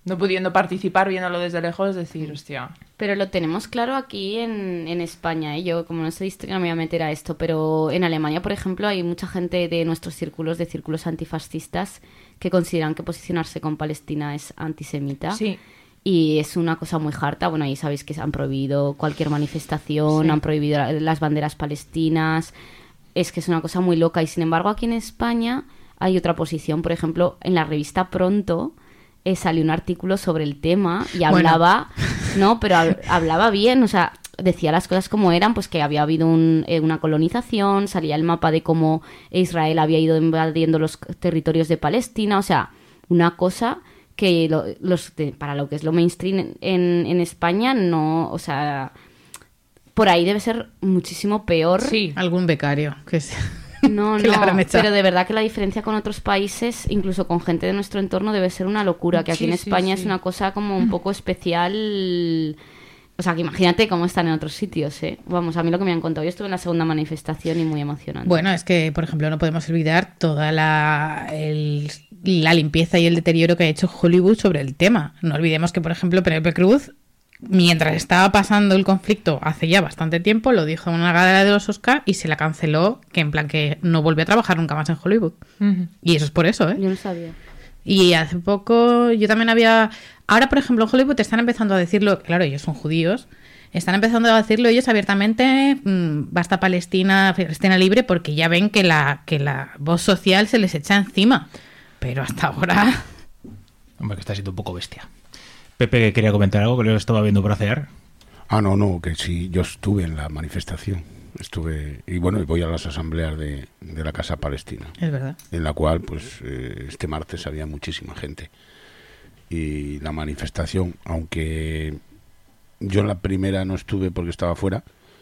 No pudiendo participar, viéndolo desde lejos, decir, hostia... Pero lo tenemos claro aquí en, en España, ¿eh? Yo, como no sé de historia, no me voy a meter a esto, pero en Alemania, por ejemplo, hay mucha gente de nuestros círculos, de círculos antifascistas, que consideran que posicionarse con Palestina es antisemita. Sí. Y es una cosa muy harta. Bueno, ahí sabéis que han prohibido cualquier manifestación, Sí. han prohibido las banderas palestinas. Es que es una cosa muy loca. Y sin embargo, aquí en España hay otra posición. Por ejemplo, en la revista Pronto eh, salió un artículo sobre el tema y hablaba... Bueno. No, pero hab- hablaba bien, o sea... Decía las cosas como eran, pues que había habido un, eh, una colonización, salía el mapa de cómo Israel había ido invadiendo los territorios de Palestina, o sea, una cosa que lo, los de, para lo que es lo mainstream en, en España no, o sea, por ahí debe ser muchísimo peor. Sí, algún becario que sea. No, que no, la habrán echado. pero de verdad que la diferencia con otros países, incluso con gente de nuestro entorno, debe ser una locura, que aquí Sí, en sí, España sí. es una cosa como un poco especial. O sea, que imagínate cómo están en otros sitios, ¿eh? Vamos, a mí lo que me han contado, yo estuve en la segunda manifestación y muy emocionante. Bueno, es que, por ejemplo, no podemos olvidar toda la, el- la limpieza y el deterioro que ha hecho Hollywood sobre el tema. No olvidemos que, por ejemplo, Penélope Cruz, mientras estaba pasando el conflicto hace ya bastante tiempo, lo dijo en una gala de los Oscar y se la canceló, que en plan que no volvió a trabajar nunca más en Hollywood. Ujú. Y eso es por eso, ¿eh? Yo no sabía. Y hace poco yo también había... Ahora, por ejemplo, en Hollywood están empezando a decirlo... Claro, ellos son judíos. Están empezando a decirlo ellos abiertamente. mmm, basta Palestina, Palestina libre, porque ya ven que la, que la voz social se les echa encima. Pero hasta ahora... Hombre, que está siendo un poco bestia. Pepe, que quería comentar algo, que lo estaba viendo bracear. Ah, no, no, que sí, yo estuve en la manifestación. Estuve, y bueno, y voy a las asambleas de, de la Casa Palestina. Es verdad. En la cual, pues, eh, este martes había muchísima gente. Y la manifestación, aunque yo en la primera no estuve porque estaba fuera,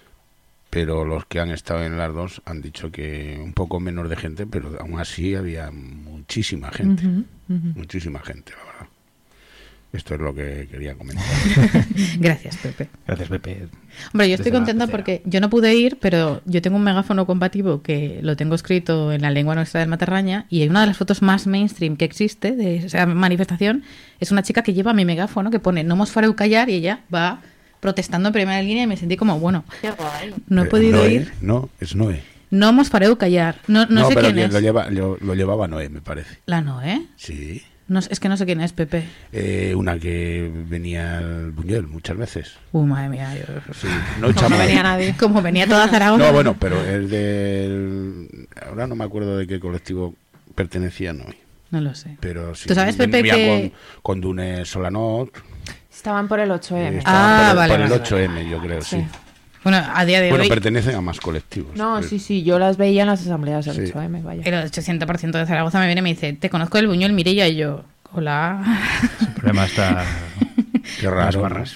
pero los que han estado en las dos han dicho que un poco menos de gente, pero aún así había muchísima gente. Ujú, ujú. Muchísima gente, la verdad. Esto es lo que quería comentar. Gracias, Pepe. Gracias, Pepe. Hombre, yo estoy Desde la contenta pecera. porque yo no pude ir, pero yo tengo un megáfono combativo que lo tengo escrito en la lengua nuestra del Matarraña y una de las fotos más mainstream que existe de esa manifestación es una chica que lleva mi megáfono que pone "No mos fareu callar" y ella va protestando en primera línea y me sentí como, bueno, Qué guay. no he Eh, podido Noé, ir. No, es Noé. No mos fareu callar. No, no, sé pero quién que es. Lo, lleva, lo, lo llevaba Noé, me parece. La Noé. Sí. No, es que no sé quién es, Pepe. Eh, una que venía al Buñuel muchas veces. Uh, madre mía. Yo... Sí, no No echamos- venía nadie. Como venía toda Zaragoza. No, bueno, pero es del... Ahora no me acuerdo de qué colectivo pertenecía Noé. No lo sé. Pero sí, ¿Tú sabes, Pepe, venía que- con, con Dune Solanot. Estaban por el ocho eme. eh, estaban Ah, por, el- vale, por el vale, ocho eme, yo creo, sí. Sí. Bueno, a día de Bueno, hoy pertenecen a más colectivos. No, pero- sí, sí, yo las veía en las asambleas del Sí. ocho eme, vaya. el ochocientos por ciento de Zaragoza me viene y me dice, te conozco del Buñuel, Mirella, y yo, hola. El problema está... Qué Las raro. barras.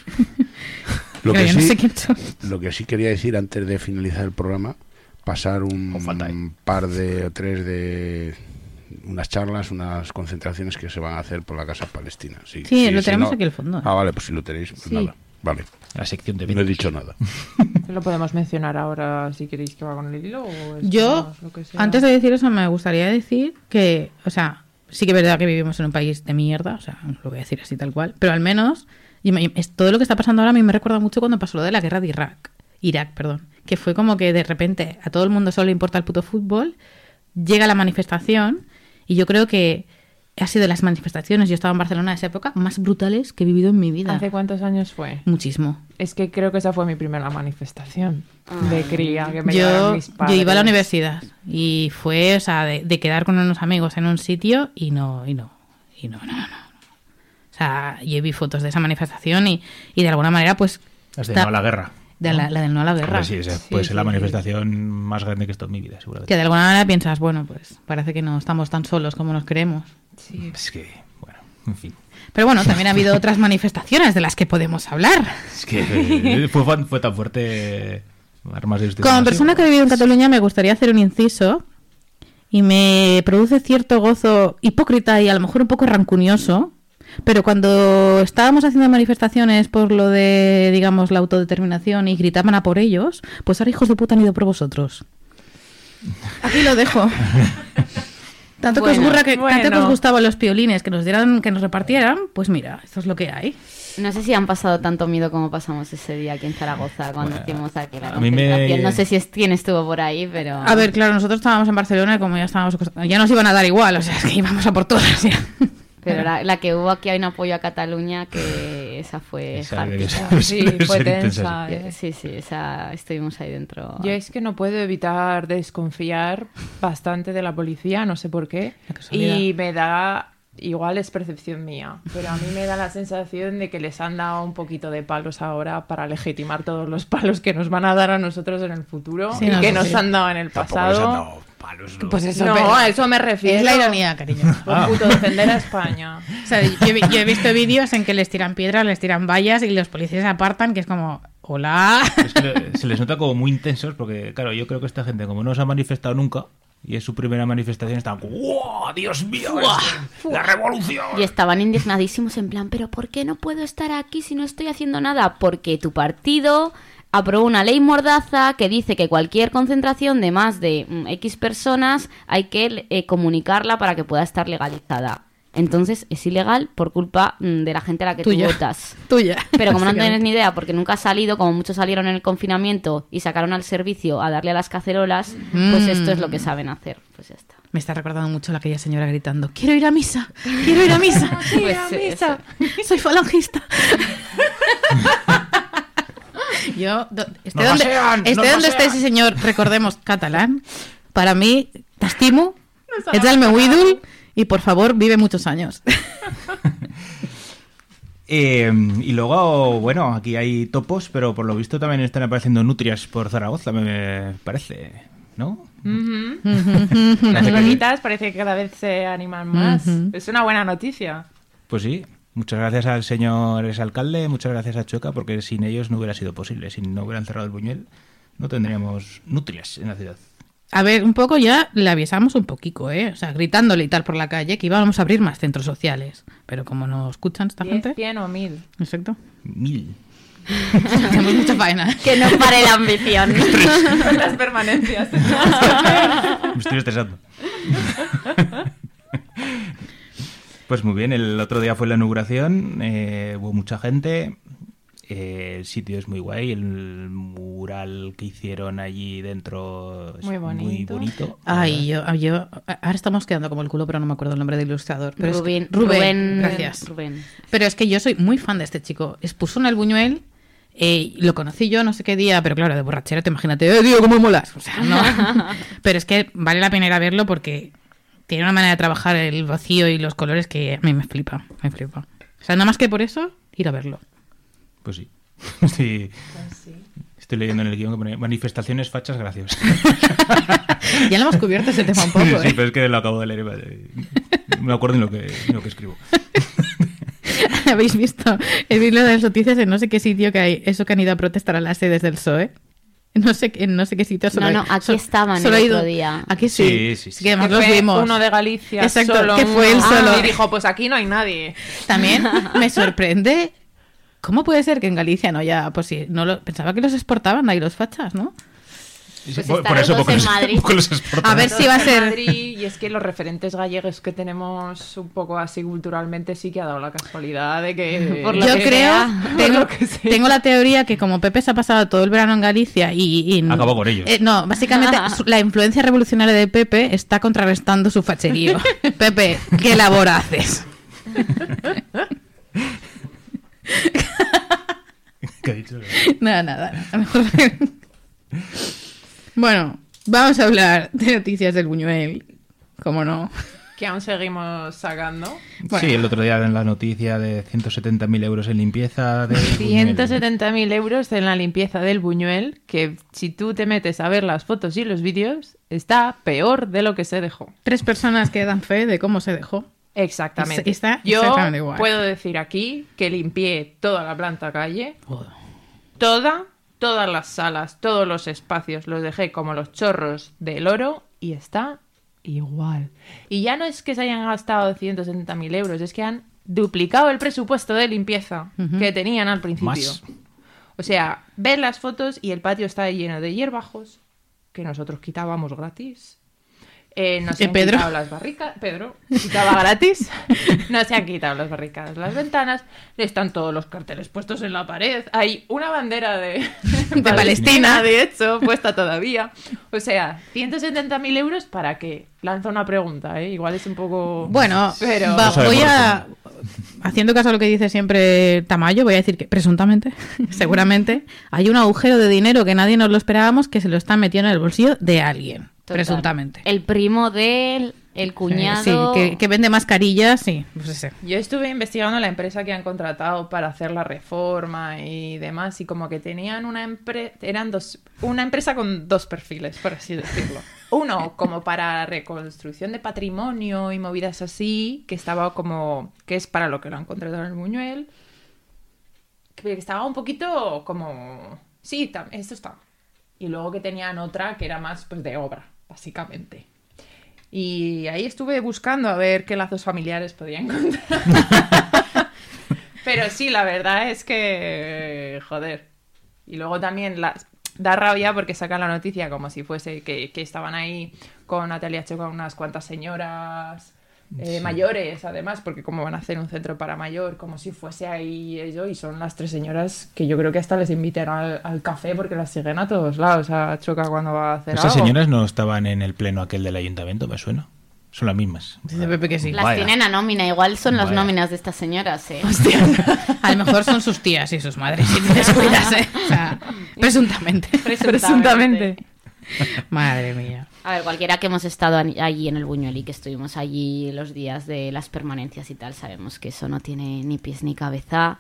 Lo Pero que, yo no sí, sé quién son. lo que sí quería decir antes de finalizar el programa, pasar un Con falta, ¿eh? par de o tres de unas charlas, unas concentraciones que se van a hacer por la Casa Palestina. Sí, Sí, lo si tenemos no- aquí al fondo. Ah, vale, pues si lo tenéis, pues Sí. nada. Vale, La sección de no he eventos. dicho nada. ¿Lo podemos mencionar ahora si queréis que va con el hilo? O es Yo, más lo que sea? antes de decir eso, me gustaría decir que, o sea, sí que es verdad que vivimos en un país de mierda, o sea, lo voy a decir así tal cual, pero al menos, y me- es- todo lo que está pasando ahora a mí me recuerda mucho cuando pasó lo de la guerra de Irak, Irak, perdón, que fue como que de repente a todo el mundo solo le importa el puto fútbol, llega la manifestación, y yo creo que ha sido de las manifestaciones, yo estaba en Barcelona en esa época, más brutales que he vivido en mi vida. ¿Hace cuántos años fue? Muchísimo. Es que creo que esa fue mi primera manifestación de cría que me Yo, llevaron mis yo padres. iba a la universidad y fue, o sea, de, de quedar con unos amigos en un sitio y no, y no, y no, no, no. O sea, yo vi fotos de esa manifestación y, y de alguna manera, pues... Las de está- no a la guerra. De la, la del no a la guerra. Hombre, sí, esa Sí, puede sí, ser la sí. manifestación más grande que he estado en mi vida, seguramente. Que de alguna manera piensas, bueno, pues parece que no estamos tan solos como nos creemos. Sí. Es que, bueno, en fin. Pero bueno, también ha habido otras manifestaciones de las que podemos hablar. Es que eh, fue, fan- fue tan fuerte... Armas de Como persona que ha vivido en Cataluña me gustaría hacer un inciso y me produce cierto gozo hipócrita y a lo mejor un poco rancunioso, pero cuando estábamos haciendo manifestaciones por lo de, digamos, la autodeterminación y gritaban a por ellos, pues ahora hijos de puta han ido por vosotros. Aquí lo dejo. Tanto que os Bueno, gurra que, bueno. tanto que os gustaban los piolines que nos dieran, que nos repartieran, pues mira, esto es lo que hay. No sé si han pasado tanto miedo como pasamos ese día aquí en Zaragoza cuando Bueno, hicimos aquí la a mí me- concentración. No sé si es quién estuvo por ahí, pero... A ver, claro, nosotros estábamos en Barcelona y como ya estábamos acost- ya nos iban a dar igual, o sea, es que íbamos a por todas ya. Pero la, la que hubo aquí hay un apoyo a Cataluña que esa fue Esa hard. debió ser- Sí, debe fue ser intensa, tensa. sí. eh. Sí, sí, esa, estuvimos ahí dentro. Yo es que no puedo evitar desconfiar bastante de la policía, no sé por qué. La casualidad. Y me da, igual es percepción mía, pero a mí me da la sensación de que les han dado un poquito de palos ahora para legitimar todos los palos que nos van a dar a nosotros en el futuro Sí, y no, que sí, nos sí. han dado en el Tampoco les han pasado. dado palos, ¿no? Pues eso, No, pero- a eso me refiero. es la ironía, cariño. Por puto defender a España. O sea, yo, he vi- yo he visto vídeos en que les tiran piedras, les tiran vallas y los policías se apartan, que es como, hola. Es que le- se les nota como muy intensos porque, claro, yo creo que esta gente, como no se ha manifestado nunca y es su primera manifestación, están como, ¡wow! ¡Dios mío! es ¡La revolución! Y estaban indignadísimos en plan, pero ¿por qué no puedo estar aquí si no estoy haciendo nada? Porque tu partido aprobó una ley mordaza que dice que cualquier concentración de más de mm, X personas hay que eh, comunicarla para que pueda estar legalizada. Entonces es ilegal por culpa mm, de la gente a la que Tuya. tú votas. Tuya. Pero como no Básicamente. tienes ni idea, porque nunca ha salido, como muchos salieron en el confinamiento y sacaron al servicio a darle a las cacerolas, pues Mm. esto es lo que saben hacer. Pues ya está. Me está recordando mucho a aquella señora gritando, quiero ir a misa, quiero ir a misa, Pues, eh, eso. soy falangista. Yo, do- esté ¡Nos donde, pasean! esté ¡Nos donde esté pasean! ese señor, recordemos, catalán, para mí, t'estimo, ets el meu ídol y por favor vive muchos años. Eh, y luego, bueno, aquí hay topos, pero por lo visto también están apareciendo nutrias por Zaragoza, me parece, ¿no? Ujú. Las bolitas parece que cada vez se animan más. Ujú. Es una buena noticia. Pues sí, muchas gracias al señor exalcalde, muchas gracias a Chueca, porque sin ellos no hubiera sido posible. Si no hubieran cerrado el Buñuel, no tendríamos nutrias en la ciudad. A ver, un poco ya le avisamos un poquito, ¿eh? O sea, gritándole y tal por la calle que íbamos a abrir más centros sociales. Pero como no escuchan esta Diez, gente... cien o mil. Exacto. Mil. Hacemos mucha faena. Que no pare la ambición. Las permanencias. Me estoy estresando. Pues muy bien, el otro día fue la inauguración, eh, hubo mucha gente, eh, el sitio es muy guay, el mural que hicieron allí dentro es Muy muy bonito. bonito. Ay, yo, yo... Ahora estamos quedando como el culo, pero no me acuerdo el nombre del ilustrador. Pero es que- Rubén, Rubén, Rubén, gracias. Rubén. Pero es que yo soy muy fan de este chico. Expuso en el Buñuel, eh, lo conocí yo no sé qué día, pero claro, de borrachera, te imagínate, ¡eh, tío, cómo molas! O sea, no. Pero es que vale la pena ir a verlo porque tiene una manera de trabajar el vacío y los colores que a mí me flipa, me flipa. O sea, nada más que por eso, ir a verlo. Pues sí. Sí. Estoy leyendo en el guión que pone manifestaciones fachas graciosas. Ya lo hemos cubierto ese tema un poco, Sí, ¿eh? pero es que lo acabo de leer. y No me acuerdo en lo que, en lo que escribo. ¿Habéis visto el vídeo de las noticias en no sé qué sitio que hay? Eso que han ido a protestar a las sedes del P S O E. No sé, en no sé qué sitio. Solo No, hay- no, aquí solo- estaban solo el ha ido- otro día. Aquí sí. Sí, sí, sí. Que además Que los fue vimos. uno de Galicia. Exacto, solo que fue él uno. solo. Y dijo, pues aquí no hay nadie. También me sorprende. ¿Cómo puede ser que en Galicia no ya? Pues sí, no lo, pensaba que los exportaban de ahí los fachas, ¿no? Pues por, están por eso los dos porque en los, Madrid. porque los exportan. A ver si va a En ser. Madrid, y es que los referentes gallegos que tenemos un poco así culturalmente sí que ha dado la casualidad de que... Por lo Yo que creo, sea. Por tengo, lo que sea. tengo la teoría que como Pepe se ha pasado todo el verano en Galicia y... y Acabó con ellos. Eh, no, básicamente su- la influencia revolucionaria de Pepe está contrarrestando su facherío. Pepe, ¿qué labor haces? ¿Qué ha dicho? Nada, nada. A lo mejor- Bueno, vamos a hablar de noticias del Buñuel. ¿Cómo no? Que aún seguimos sacando. Bueno. Sí, el otro día en la noticia de ciento setenta mil euros en limpieza de ciento setenta mil euros en la limpieza del Buñuel, que si tú te metes a ver las fotos y los vídeos, está peor de lo que se dejó. Tres personas que dan fe de cómo se dejó. Exactamente. Está Yo exactamente igual. puedo decir aquí que limpié toda la planta calle, toda, todas las salas, todos los espacios, los dejé como los chorros del oro y está igual. Y ya no es que se hayan gastado ciento setenta mil euros, es que han duplicado el presupuesto de limpieza Ujú. que tenían al principio. Más. O sea, ves las fotos y el patio está lleno de hierbajos que nosotros quitábamos gratis. Eh, no se ¿Eh, han Pedro? quitado las barricadas. Pedro, quitaba gratis. No se han quitado las barricadas de las ventanas. Están todos los carteles puestos en la pared. Hay una bandera de, De Palestina. de hecho, puesta todavía. O sea, ciento setenta mil euros para qué. Lanza una pregunta, ¿eh? Igual es un poco... Bueno, pero... va- No sabemos voy a... Haciendo caso a lo que dice siempre Tamayo, voy a decir que presuntamente, seguramente, hay un agujero de dinero que nadie nos lo esperábamos que se lo están metiendo en el bolsillo de alguien. Total. Presuntamente. El primo del el cuñado. Sí, que, que vende mascarillas, sí. Pues ese. Yo estuve investigando la empresa que han contratado para hacer la reforma y demás, y como que tenían una empresa, eran dos, una empresa con dos perfiles, por así decirlo. Uno, como para reconstrucción de patrimonio y movidas así, que estaba como, que es para lo que lo han contratado en el Buñuel, que estaba un poquito como, sí, tam- esto está. Y luego que tenían otra que era más pues de obra, básicamente. Y ahí estuve buscando a ver qué lazos familiares podía encontrar. Pero sí, la verdad es que... Joder. Y luego también la, da rabia porque sacan la noticia como si fuese que, que estaban ahí con Natalia Cho con unas cuantas señoras eh, Sí. mayores, además, porque como van a hacer un centro para mayor, como si fuese ahí ello, y son las tres señoras que yo creo que hasta les invitan al, al café porque las siguen a todos lados. A Choca cuando va a hacer Esas algo. señoras no estaban en el pleno aquel del ayuntamiento, me suena. Son las mismas. Dice Pepe que sí. Las Vaya. tienen a nómina, igual son las Vaya. nóminas de estas señoras, ¿eh? A lo mejor son sus tías y sus madres, si te descuidas, ¿eh? O sea, presuntamente. Presuntamente. Madre mía. A ver, cualquiera que hemos estado an- allí en el Buñuel y que estuvimos allí los días de las permanencias y tal, sabemos que eso no tiene ni pies ni cabeza.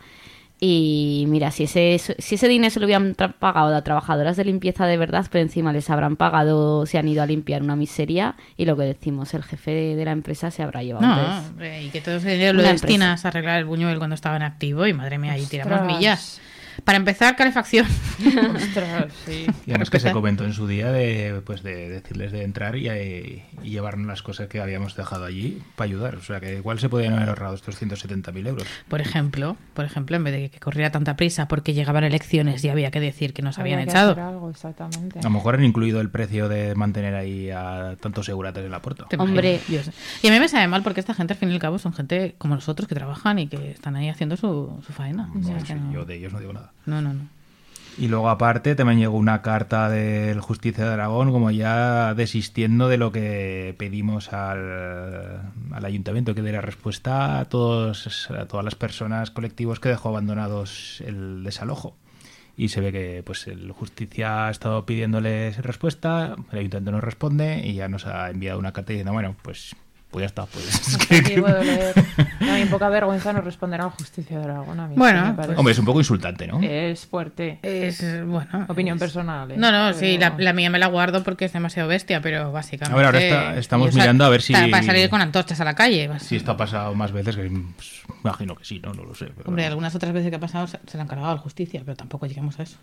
Y mira, si ese, si ese dinero se lo hubieran tra- pagado a trabajadoras de limpieza de verdad, pero encima les habrán pagado, se han ido a limpiar una miseria, y lo que decimos, el jefe de, de la empresa se habrá llevado. No, Entonces, hombre, y que todo ese dinero lo Una destinas a arreglar el Buñuel cuando estaba en activo y madre mía, ahí tiramos Ostras. millas. Para empezar, calefacción. Ostras, sí. Y además que se empezar. comentó en su día de, pues de decirles de entrar y, eh, y llevarnos las cosas que habíamos dejado allí para ayudar. O sea que igual se podían haber ahorrado estos ciento setenta mil euros. Por ejemplo, por ejemplo, en vez de que corriera tanta prisa porque llegaban elecciones y había que decir que nos habían Había que echado. hacer algo, exactamente. A lo mejor han incluido el precio de mantener ahí a tantos seguratas en la puerta. ¿Te Hombre. imaginas? Dios. Y a mí me sabe mal porque esta gente, al fin y al cabo, son gente como nosotros que trabajan y que están ahí haciendo su, su faena. O sea, Bueno, es que sí, no- yo de ellos no digo nada. no, no, no. Y luego aparte también llegó una carta del Justicia de Aragón como ya desistiendo de lo que pedimos al, al ayuntamiento, que diera respuesta a, todos, a todas las personas, colectivos que dejó abandonados el desalojo. Y se ve que pues el Justicia ha estado pidiéndoles respuesta, el ayuntamiento no responde y ya nos ha enviado una carta diciendo, bueno, pues, pues ya está. Pues, es que- Aquí puedo leer. A mí poca vergüenza no responder a la justicia de Aragón. A mí Bueno, sí me pues- parece. Hombre, es un poco insultante, ¿no? Es fuerte. Es, bueno. Opinión es- personal. ¿eh? No, no, sí, Pero- la, la mía me la guardo porque es demasiado bestia, pero básicamente... A ver, ahora está- estamos y, o sea, mirando a ver si- Para, para salir con antorchas a la calle. vas- Si esto ha pasado más veces, que pues, imagino que sí, no, no lo sé. pero- Hombre, algunas otras veces que ha pasado se, se le han cargado al justicia, pero tampoco llegamos a eso.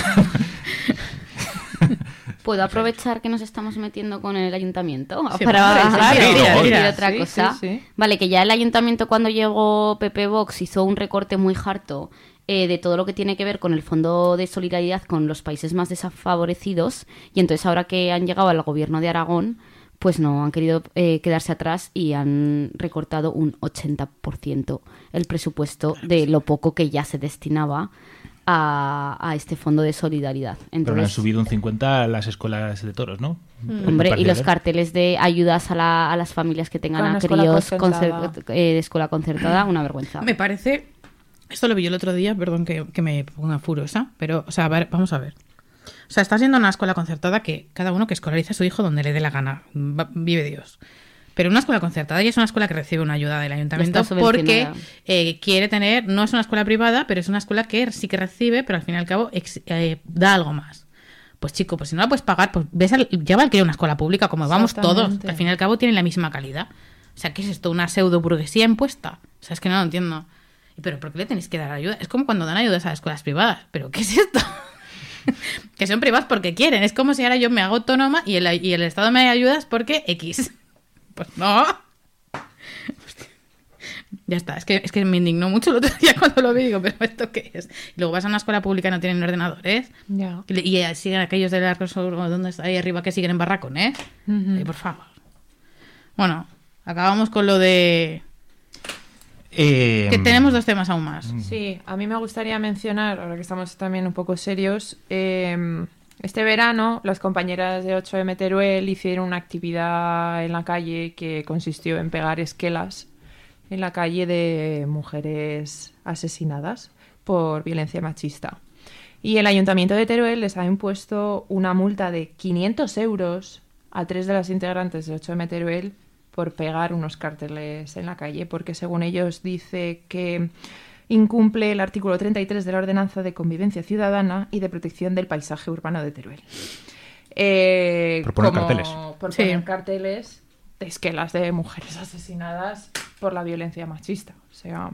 ¿puedo aprovechar que nos estamos metiendo con el ayuntamiento? Sí, para hombre, para sí, decir tira, tira. otra Sí, cosa. sí, sí. Vale, que ya el ayuntamiento cuando llegó Pepe Vox hizo un recorte muy harto eh, de todo lo que tiene que ver con el Fondo de Solidaridad con los países más desfavorecidos, y entonces ahora que han llegado al gobierno de Aragón, pues no, han querido eh, quedarse atrás y han recortado un ochenta por ciento el presupuesto de lo poco que ya se destinaba a, a este Fondo de Solidaridad. Pero le han Entonces, subido un cincuenta a las escuelas de toros, ¿no? hombre, y los Parece- carteles de ayudas a, la- a las familias que tengan Con a la escuela críos concertada. concer- eh, de escuela concertada, una vergüenza. Me parece... Esto lo vi yo el otro día, perdón que, que me ponga furiosa, pero, o sea, a ver, vamos a ver. O sea, estás yendo a una escuela concertada que cada uno que escolarice a su hijo donde le dé la gana, va- vive Dios. Pero una escuela concertada ya es una escuela que recibe una ayuda del ayuntamiento Está porque subvencionada. eh, quiere tener, no es una escuela privada, pero es una escuela que sí que recibe, pero al fin y al cabo ex- eh, da algo más. Pues chico, pues si no la puedes pagar, pues ves al, lleva al que una escuela pública, como vamos todos, Exactamente. que al fin y al cabo tienen la misma calidad. O sea, ¿qué es esto? ¿Una pseudo burguesía impuesta? O sea, es que no lo entiendo. ¿Y pero por qué le tenéis que dar ayuda? Es como cuando dan ayudas a las escuelas privadas. ¿Pero qué es esto? Que son privadas porque quieren. Es como si ahora yo me hago autónoma y el, y el Estado me da ayudas porque X. Pues no. Hostia. Ya está. Es que, es que me indignó mucho el otro día cuando lo vi. Digo, ¿pero esto qué es? Y luego vas a una escuela pública y no tienen ordenadores. Ya. Y, y siguen aquellos de la donde está ahí arriba que siguen en barracones. ¿eh? Ujú. Eh, por favor. Bueno, acabamos con lo de... Eh, que tenemos dos temas aún más. Sí, a mí me gustaría mencionar, ahora que estamos también un poco serios, eh, este verano las compañeras de ocho eme Teruel hicieron una actividad en la calle que consistió en pegar esquelas en la calle de mujeres asesinadas por violencia machista. Y el Ayuntamiento de Teruel les ha impuesto una multa de quinientos euros a tres de las integrantes de ocho eme Teruel por pegar unos carteles en la calle, porque según ellos dice que incumple el artículo treinta y tres de la Ordenanza de Convivencia Ciudadana y de Protección del Paisaje Urbano de Teruel. Eh, Por poner como carteles. Por Sí. poner carteles de esquelas de mujeres asesinadas por la violencia machista. O sea...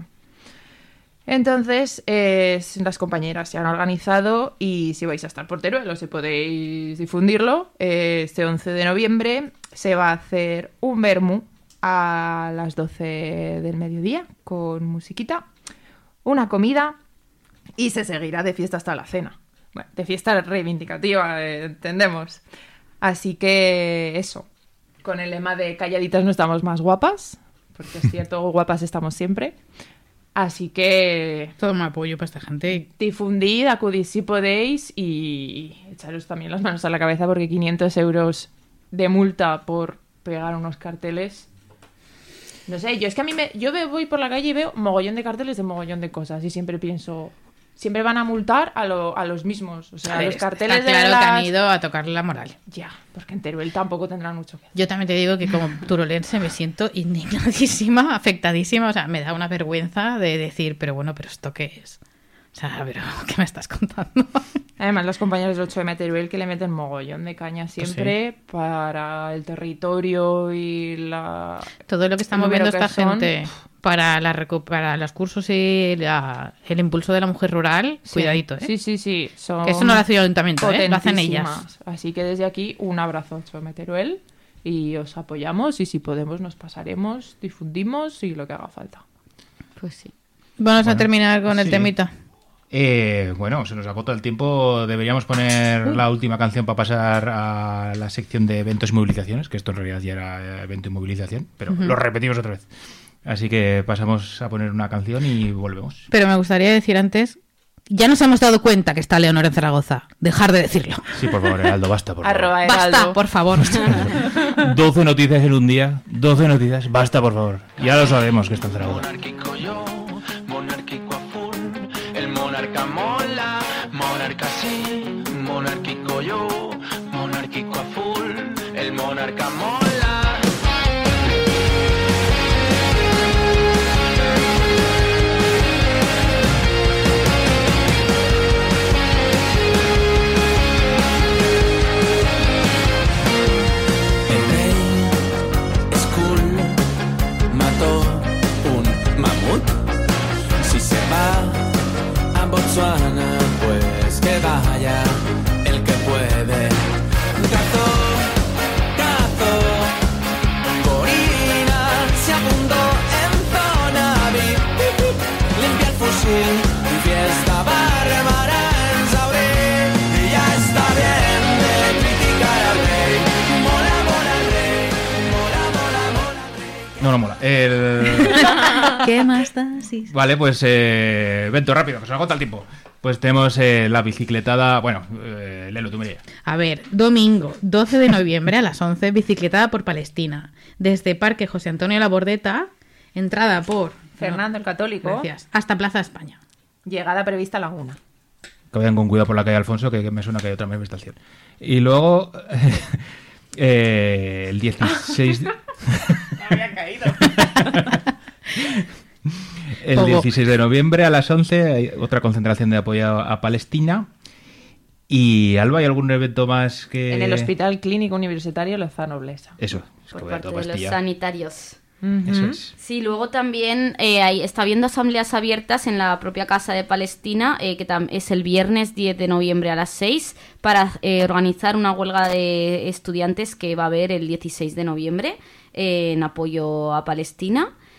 Entonces, eh, las compañeras se han organizado y si vais a estar por Teruel o si podéis difundirlo, eh, este once de noviembre se va a hacer un vermú a las doce del mediodía con musiquita, una comida y se seguirá de fiesta hasta la cena. Bueno, de fiesta reivindicativa, eh, entendemos. Así que eso, con el lema de calladitas no estamos más guapas, porque es cierto, guapas estamos siempre. Así que... Todo mi apoyo para esta gente. Difundid, acudid si podéis y echaros también las manos a la cabeza porque quinientos euros de multa por pegar unos carteles... No sé, yo es que a mí me... Yo ve- voy por la calle y veo mogollón de carteles de mogollón de cosas y siempre pienso... Siempre van a multar a, lo- a los mismos. O sea, A a ver, los carteles está de claro las... que han ido a tocarle la moral. Ya, porque en Teruel tampoco tendrán mucho que hacer. Yo también te digo que como turolense me siento indignadísima, afectadísima. O sea, me da una vergüenza de decir, pero bueno, ¿pero esto qué es? O sea, pero ¿qué me estás contando? Además, los compañeros del ocho eme Teruel que le meten mogollón de caña siempre para el territorio y la... Todo lo que está el número moviendo esta que son. gente para, la recu- para los cursos y la- el impulso de la mujer rural, Sí. cuidadito, ¿eh? Sí, sí, sí. Son Que eso no lo hace el ayuntamiento, ¿eh? Lo hacen ellas. potentísimas. Así que desde aquí, un abrazo a ocho eme Teruel y os apoyamos y si podemos nos pasaremos, difundimos y lo que haga falta. Pues sí. Vamos a Bueno, terminar con el sí. temita. Eh, bueno, se nos agotó el tiempo. Deberíamos poner la última canción para pasar a la sección de eventos y movilizaciones, que esto en realidad ya era evento y movilización, pero Ujú. lo repetimos otra vez. Así que pasamos a poner una canción y volvemos. Pero me gustaría decir antes, ya nos hemos dado cuenta que está Leonor en Zaragoza. Dejar de decirlo. Sí, por favor, Heraldo, basta, por favor. Arroba Basta, Heraldo. por favor. doce noticias en un día, doce noticias, basta, por favor. Ya lo sabemos que está en Zaragoza. Monárquico yo, monárquico a full. El monarca mola, monarca sí. Monárquico yo, monárquico a full. El monarca mola. El rey es cool, mató un mamut. Si se va a Botswana, pues que vaya el que puede. Cazó, cazó, gorila, se apuntó en zona V I P. Limpia el fusil y fiesta bárbara en Saurí. Y ya está bien de criticar al rey. Mola, mola el rey, mola, mola, mola el rey. No, no mola. El... ¿Qué más da? Sí. Vale, pues eh, evento rápido, que se nos agota el tiempo. Pues tenemos eh, la bicicletada. Bueno, eh, Lelo, tú me dirías. A ver, domingo, doce de noviembre a las once, bicicletada por Palestina. Desde Parque José Antonio Labordeta, entrada por Fernando el Católico, Gracias. Hasta Plaza España. llegada prevista a Laguna. Que vayan con cuidado por la calle Alfonso, que, que me suena que hay otra manifestación. Y luego, eh, el dieciséis... de- había caído. El Poco. dieciséis de noviembre a las once hay otra concentración de apoyo a Palestina. Y, Alba, ¿hay algún evento más que...? En el Hospital Clínico Universitario Lozano Blesa. Eso, es que Por voy a parte toda de los pastilla. sanitarios. Eso es. Sí, luego también eh, hay- está habiendo asambleas abiertas en la propia Casa de Palestina, eh, que tam- es el viernes diez de noviembre a las seis, para eh, organizar una huelga de estudiantes que va a haber el dieciséis de noviembre eh, en apoyo a Palestina.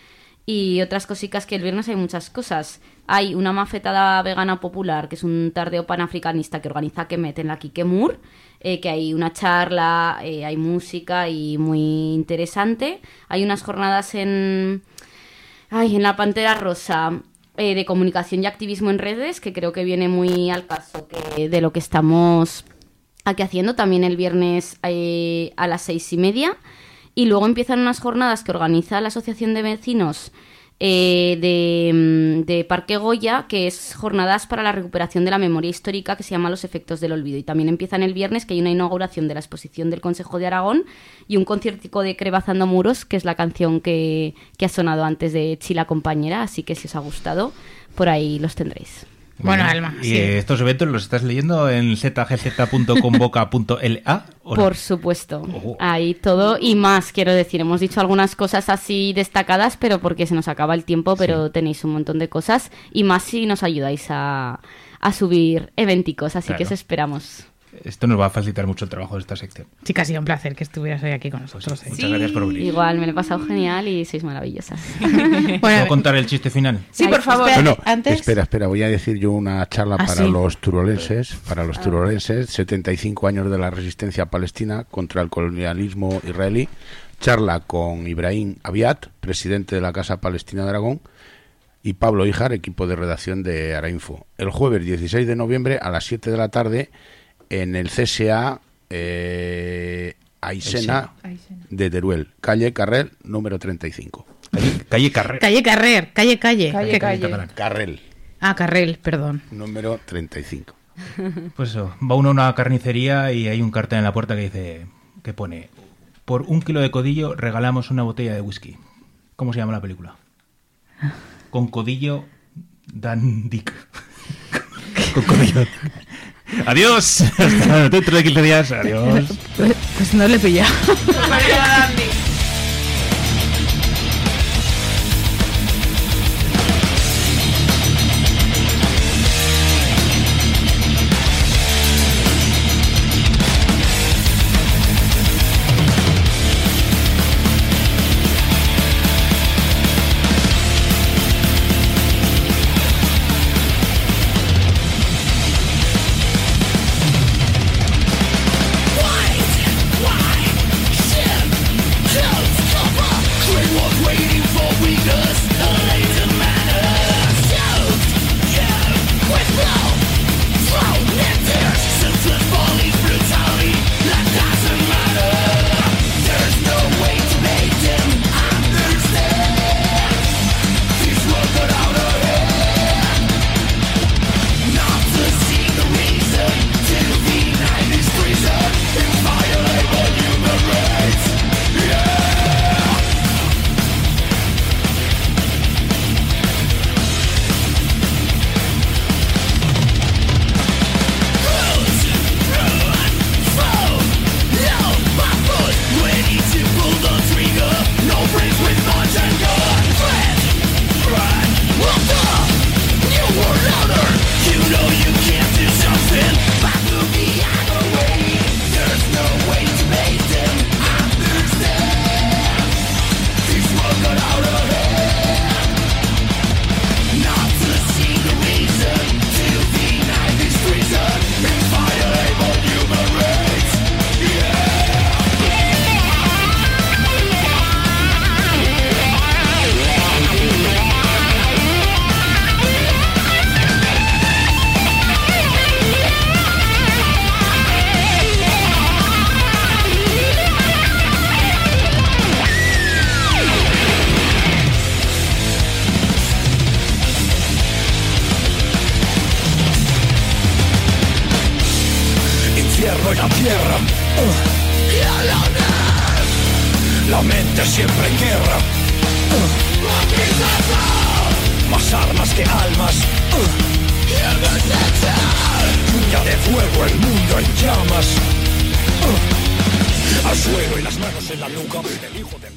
Y otras cositas que el viernes hay muchas cosas. Hay una mafetada vegana popular, que es un tardeo panafricanista que organiza Kemet en la Kikemur, eh, que hay una charla, eh, hay música y muy interesante. Hay unas jornadas en, ay, en la Pantera Rosa eh, de comunicación y activismo en redes, que creo que viene muy al caso que, de lo que estamos aquí haciendo. También el viernes eh, a las seis y media. Y luego empiezan unas jornadas que organiza la Asociación de Vecinos eh, de, de Parque Goya, que es jornadas para la recuperación de la memoria histórica, que se llama Los efectos del olvido. Y también empiezan el viernes, que hay una inauguración de la exposición del Consejo de Aragón y un conciertico de Crebazando Muros, que es la canción que, que ha sonado antes de Chila Compañera. Así que si os ha gustado, por ahí los tendréis. Bueno, Alma. ¿Y sí. estos eventos los estás leyendo en z g z punto convoca punto l a? Por supuesto. Ojo. Ahí todo y más, quiero decir. Hemos dicho algunas cosas así destacadas, pero porque se nos acaba el tiempo, pero sí. Tenéis un montón de cosas y más si nos ayudáis a, a subir eventicos, así Claro. que os esperamos. Esto nos va a facilitar mucho el trabajo de esta sección. Chica, ha sido un placer que estuvieras hoy aquí con nosotros. ¿eh? Muchas gracias por venir. Igual, me lo he pasado genial y sois maravillosas. ¿Puedo contar el chiste final? Sí, por favor. No, no, Antes... espera, espera, voy a decir yo una charla ¿Ah, para sí? los turolenses, para los turolenses, setenta y cinco años de la resistencia palestina contra el colonialismo israelí. Charla con Ibrahim Abiat, presidente de la Casa Palestina de Aragón, y Pablo Híjar, equipo de redacción de Arainfo. El jueves dieciséis de noviembre a las siete de la tarde en el C S A eh, Aysena de Teruel, calle Carrel, número treinta y cinco. Calle, calle Carrer. Calle Carrer, calle, calle. Calle, ¿Qué- calle. Carrel, Ah, Carrel, perdón. número treinta y cinco. Pues eso, va uno a una carnicería y hay un cartel en la puerta que dice, que pone, por un kilo de codillo regalamos una botella de whisky. ¿Cómo se llama la película? Con codillo Dan Dick. Con codillo. Adiós. Hasta dentro de quince días. Adiós. Pues, pues no le he pillado. Infierno y la tierra, uh, y a la vez la mente siempre en guerra, uh, más armas que almas, uh, lluvia de fuego, el mundo en llamas, uh, al suelo y las manos en la nuca, el hijo de